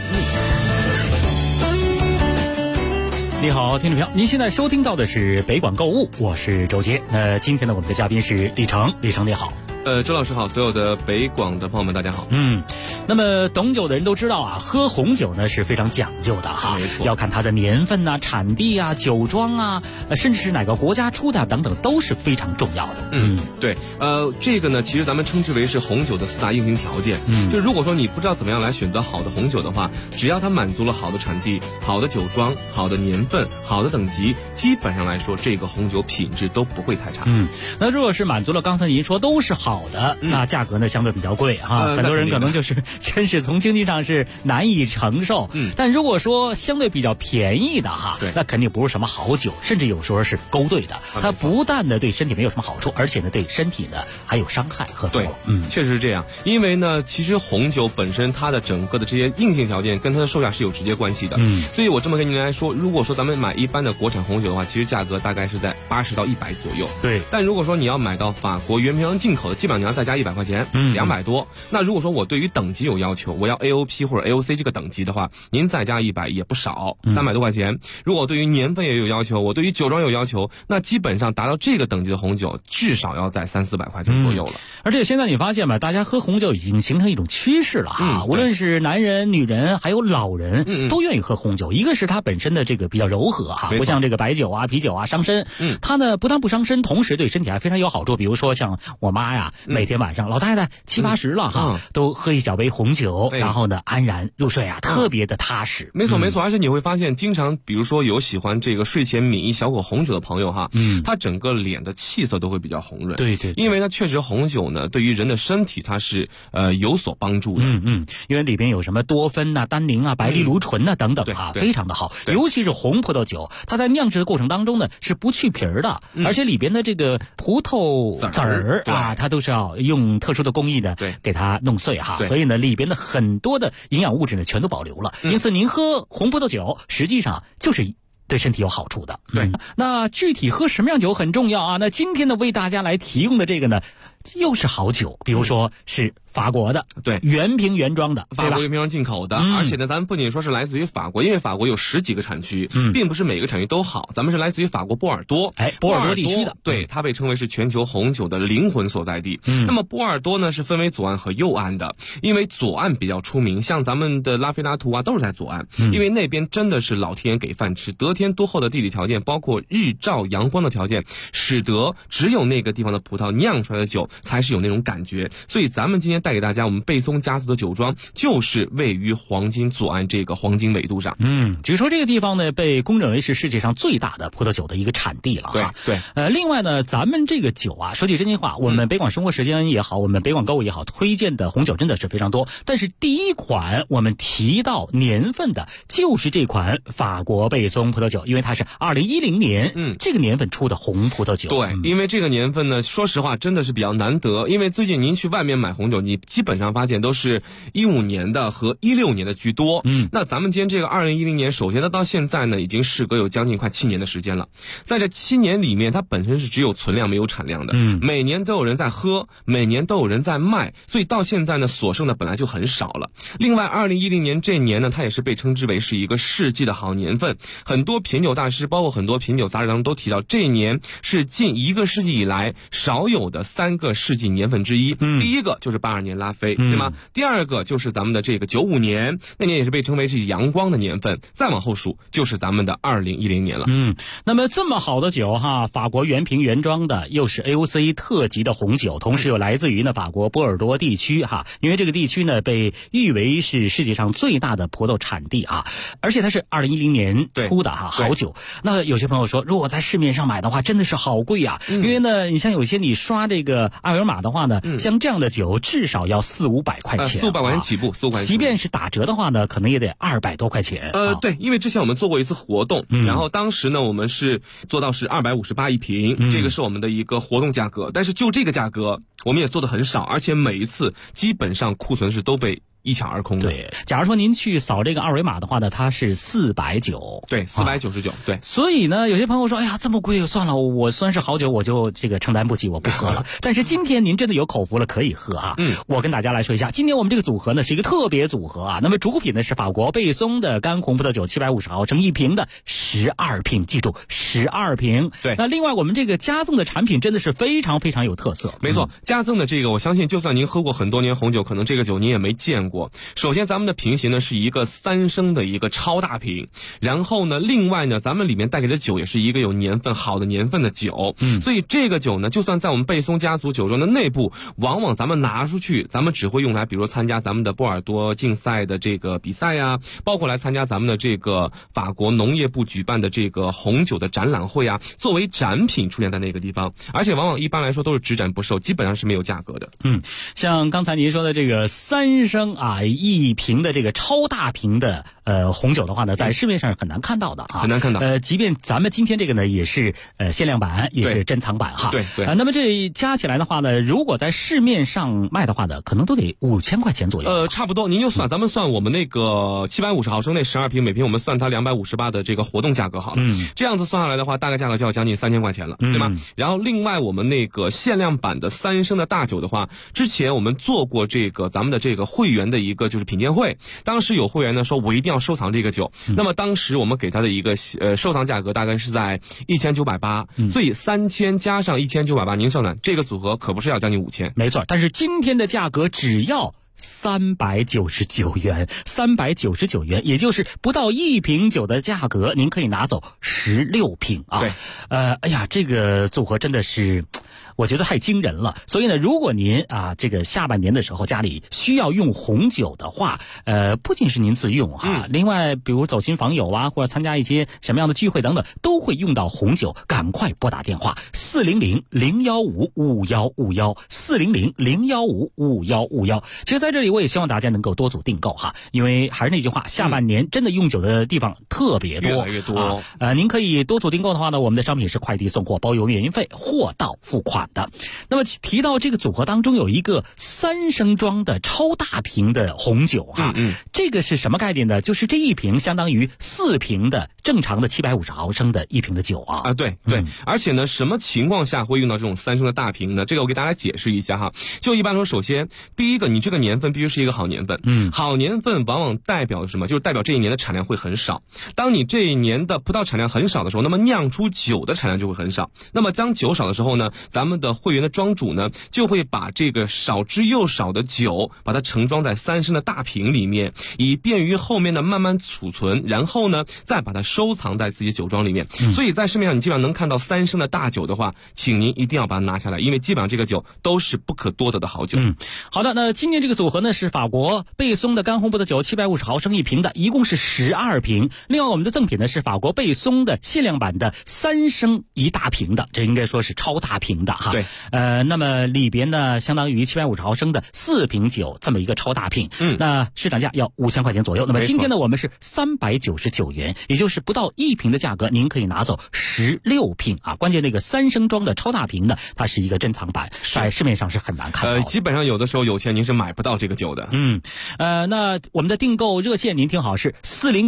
S17: 你好，听众朋友，您现在收听到的是北广购物，我是周杰。今天呢，我们的嘉宾是李成，李成你好。
S18: 周老师好，所有的北广的朋友们大家好。
S17: 那么懂酒的人都知道喝红酒呢是非常讲究的哈，
S18: 没错，
S17: 要看它的年份产地酒庄甚至是哪个国家出的等等都是非常重要的。
S18: 对，这个呢其实咱们称之为是红酒的4大硬性条件。就如果说你不知道怎么样来选择好的红酒的话，只要它满足了好的产地、好的酒庄、好的年份、好的等级，基本上来说这个红酒品质都不会太差。
S17: 那如果是满足了刚才您说都是好好的，那价格呢相对比较贵哈，很多人可能就是真是从经济上是难以承受。但如果说相对比较便宜的哈，那肯定不是什么好酒，甚至有时候是勾兑的。它不但呢对身体没有什么好处，而且呢对身体呢还有伤害和
S18: 对，确实是这样。因为呢，其实红酒本身它的整个的这些硬性条件跟它的售价是有直接关系的。所以我这么跟您来说，如果说咱们买一般的国产红酒的话，其实价格大概是在80到100左右。
S17: 对。
S18: 但如果说你要买到法国原瓶进口的，基本上你要再加100块钱，200多。那如果说我对于等级有要求，我要 AOP 或者 AOC 这个等级的话，您再加100也不少，300多块钱。如果对于年份也有要求，我对于酒庄有要求，那基本上达到这个等级的红酒，至少要在300-400块钱左右了。
S17: 而且现在你发现吧，大家喝红酒已经形成一种趋势了哈，无论是男人、女人，还有老人，都愿意喝红酒。一个是它本身的这个比较柔和哈，不像这个白酒啊、啤酒啊伤身。它呢不但不伤身，同时对身体还非常有好处。比如说像我妈呀，每天晚上老太太70-80了哈，都喝一小杯红酒，然后呢安然入睡啊，特别的踏实。
S18: 没错没错，而且你会发现，经常比如说有喜欢这个睡前抿一小口红酒的朋友哈，他整个脸的气色都会比较红润。
S17: 对对，
S18: 因为它确实红酒呢，对于人的身体它是有所帮助的。
S17: 因为里边有什么多酚呐、单宁啊、白藜芦醇呐等等啊，非常的好。尤其是红葡萄酒，它在酿制的过程当中呢是不去皮儿的，而且里边的这个葡萄籽儿啊，它都是要用特殊的工艺呢给它弄碎哈，所以呢里边的很多的营养物质呢全都保留了。因此您喝红葡萄酒实际上就是对身体有好处的。
S18: 对，
S17: 那具体喝什么样酒很重要啊。那今天呢为大家来提供的这个呢又是好酒，比如说是法国的，
S18: 对，
S17: 原瓶原装的，
S18: 法国原瓶装进口的，而且呢，咱们不仅说是来自于法国，因为法国有10几个产区，并不是每个产区都好，咱们是来自于法国波尔多，
S17: 波尔多地区的，
S18: 对，它被称为是全球红酒的灵魂所在地。那么波尔多呢是分为左岸和右岸的，因为左岸比较出名，像咱们的拉菲拉图啊都是在左岸，因为那边真的是老天爷给饭吃，得天独厚的地理条件，包括日照阳光的条件，使得只有那个地方的葡萄酿出来的酒才是有那种感觉。所以咱们今天带给大家我们贝松家族的酒庄，就是位于黄金左岸这个黄金纬度上。
S17: 据说这个地方呢被公认为是世界上最大的葡萄酒的一个产地了哈。
S18: 对，
S17: 另外呢，咱们这个酒啊，说句真心话，我们北广生活时间也好，我们北广购物也好，推荐的红酒真的是非常多。但是第一款我们提到年份的就是这款法国贝松葡萄酒，因为它是2010年这个年份出的红葡萄酒。
S18: 对，因为这个年份呢，说实话真的是比较难得，因为最近您去外面买红酒，你基本上发现都是15年的和16年的居多。那咱们今天这个2010年，首先它到现在呢已经事隔有将近快7年的时间了，在这7年里面，它本身是只有存量没有产量的，每年都有人在喝，每年都有人在卖，所以到现在呢所剩的本来就很少了。另外2010年这一年呢，它也是被称之为是一个世纪的好年份，很多品酒大师包括很多品酒杂志当中都提到，这一年是近1个世纪以来少有的3个世纪年份之一。第一个就是82年拉菲，对吗？第二个就是咱们的这个95年，那年也是被称为是阳光的年份，再往后数就是咱们的2010年了。
S17: 那么这么好的酒哈，法国原瓶原装的，又是 AOC 特级的红酒，同时又来自于呢法国波尔多地区哈，因为这个地区呢被誉为是世界上最大的葡萄产地啊，而且它是2010年出的哈，好酒。那有些朋友说，如果在市面上买的话，真的是好贵啊，因为呢，你像有些你刷这个二维码的话呢，像这样的酒至少要400-500块钱
S18: ，400块钱起步，400块钱。
S17: 即便是打折的话呢，可能也得200多块钱。
S18: 对，因为之前我们做过一次活动，然后当时呢，我们是做到是258一瓶，这个是我们的一个活动价格。但是就这个价格，我们也做的很少，而且每一次基本上库存是都被一抢而空的。
S17: 对，假如说您去扫这个二维码的话呢，它是490，
S18: 对，499，对。
S17: 所以呢，有些朋友说，哎呀，这么贵，算了，我虽然是好酒，我就这个承担不起，我不喝了。但是今天您真的有口福了，可以喝啊。我跟大家来说一下，今天我们这个组合呢是一个特别组合啊。那么主品呢是法国贝松的干红葡萄酒，750毫升一瓶的12瓶，记住12瓶。
S18: 对。
S17: 那另外我们这个加赠的产品真的是非常非常有特色。
S18: 没错，加赠的这个，我相信就算您喝过很多年红酒，可能这个酒您也没见过。 过。首先咱们的瓶型呢是一个3升的一个超大瓶，然后呢另外呢咱们里面带给的酒也是一个有年份好的年份的酒，所以这个酒呢就算在我们贝松家族酒庄的内部，往往咱们拿出去，咱们只会用来比如参加咱们的波尔多竞赛的这个比赛呀，包括来参加咱们的这个法国农业部举办的这个红酒的展览会啊，作为展品出现在那个地方，而且往往一般来说都是只展不售，基本上是没有价格的。
S17: 像刚才您说的这个3升啊一瓶的这个超大瓶的红酒的话呢，在市面上是很难看到的啊，
S18: 很难看到。
S17: 即便咱们今天这个呢也是限量版，也是珍藏版哈。
S18: 对。
S17: 那么这加起来的话呢，如果在市面上卖的话呢，可能都得5000块钱左右。
S18: 差不多，您就算咱们算我们那个750毫升那12瓶，每瓶我们算它258的这个活动价格好了。这样子算下来的话，大概价格就要将近3000块钱了，对吧？然后另外我们那个限量版的3升的大酒的话，之前我们做过这个咱们的这个会员的一个就是品鉴会，当时有会员呢说我一定要收藏这个酒，那么当时我们给他的一个收藏价格大概是在1980，所以3000加上1980，您算算这个组合可不是要将近5000。
S17: 没错，但是今天的价格只要399元，399元，也就是不到1瓶酒的价格，您可以拿走16瓶啊。
S18: 对，
S17: 哎呀，这个组合真的是我觉得太惊人了。所以呢，如果您啊这个下半年的时候家里需要用红酒的话，不仅是您自用哈，另外比如走亲访友啊，或者参加一些什么样的聚会等等，都会用到红酒，赶快拨打电话400-015-5151，400-015-5151。其实在这里我也希望大家能够多组订购哈，因为还是那句话，下半年真的用酒的地方特别多，
S18: 越来越多。
S17: 您可以多组订购的话呢，我们的商品是快递送货包邮免运费，货到付款的。那么提到这个组合当中有一个3升装的超大瓶的红酒哈，这个是什么概念呢？就是这一瓶相当于4瓶的正常的750毫升的一瓶的酒啊。
S18: 对，而且呢，什么情况下会用到这种3升的大瓶呢？这个我给大家解释一下哈。就一般说，首先第一个，你这个年份必须是一个好年份，好年份往往代表什么？就是代表这一年的产量会很少。当你这一年的葡萄产量很少的时候，那么酿出酒的产量就会很少。那么当酒少的时候呢，咱们的会员的庄主呢，就会把这个少之又少的酒，把它盛装在3升的大瓶里面，以便于后面的慢慢储存，然后呢，再把它收藏在自己酒庄里面。所以在市面上你基本上能看到3升的大酒的话，请您一定要把它拿下来，因为基本上这个酒都是不可多得的好酒。
S17: 好的，那今年这个组合呢是法国贝松的干红葡萄酒750毫升一瓶的，一共是12瓶。另外我们的赠品呢是法国贝松的限量版的3升一大瓶的，这应该说是超大瓶的哈。
S18: 对，
S17: 那么里边呢相当于750毫升的4瓶酒这么一个超大瓶，那市场价要5000块钱左右。那么今天呢我们是399元，也就是不到1瓶的价格，您可以拿走16瓶啊。关键那个3升装的超大瓶呢，它是一个珍藏版，在市面上是很难看到的。
S18: 基本上有的时候有钱您是买不到这个酒的。
S17: 那我们的订购热线您听好是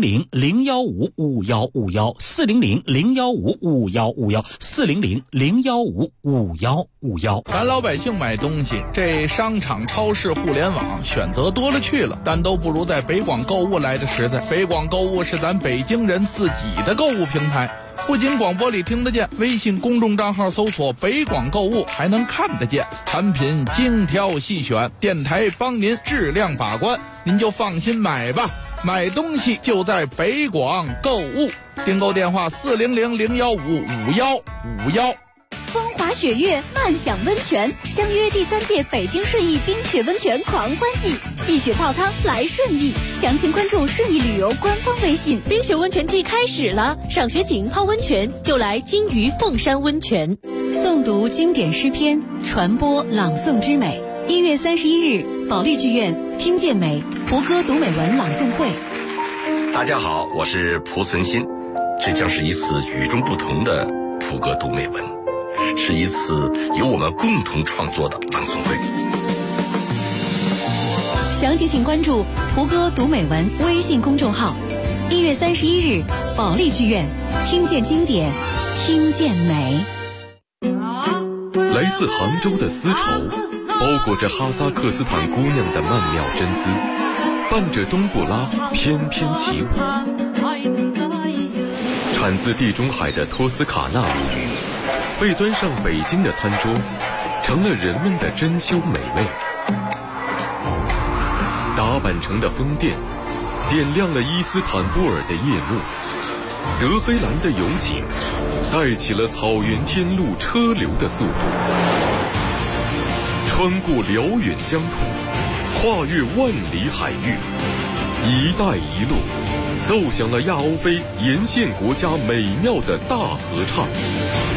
S17: 400-015-5151，400-015-5151，400-015-5151。
S19: 咱老百姓买东西，这商场、超市、互联网选择多了去了，但都不如在北广购物来的实在。北广购物是咱北京人自己的购物平台，不仅广播里听得见，微信公众账号搜索北广购物还能看得见，产品精挑细选，电台帮您质量把关，您就放心买吧。买东西就在北广购物，订购电话400-015-5151。
S9: 风华雪月，漫享温泉，相约第3届北京顺义冰雪温泉狂欢季，戏雪泡汤来顺义，详情关注顺义旅游官方微信。
S20: 冰雪温泉季开始了，赏雪景泡温泉就来金鱼凤山温泉。
S7: 诵读经典诗篇，传播朗诵之美。1月31日，保利剧院听见美胡歌读美文朗诵会。
S8: 大家好，我是蒲存昕，这将是一次与众不同的胡歌读美文，是一次由我们共同创作的朗诵会。
S7: 详情请关注胡歌读美文微信公众号。1月31日，保利剧院听见经典，听见美。
S3: 来自杭州的丝绸，包裹着哈萨克斯坦姑娘的曼妙真姿，伴着冬不拉翩翩起舞。产自地中海的托斯卡纳舞，被端上北京的餐桌，成了人们的珍馐美味。 打扮成的风电，点亮了伊斯坦布尔的夜幕。德黑兰的勇景带起了草原天路车流的速度，穿过辽远疆土，跨越万里海域，一带一路奏响了亚欧非沿线国家美妙的大合唱。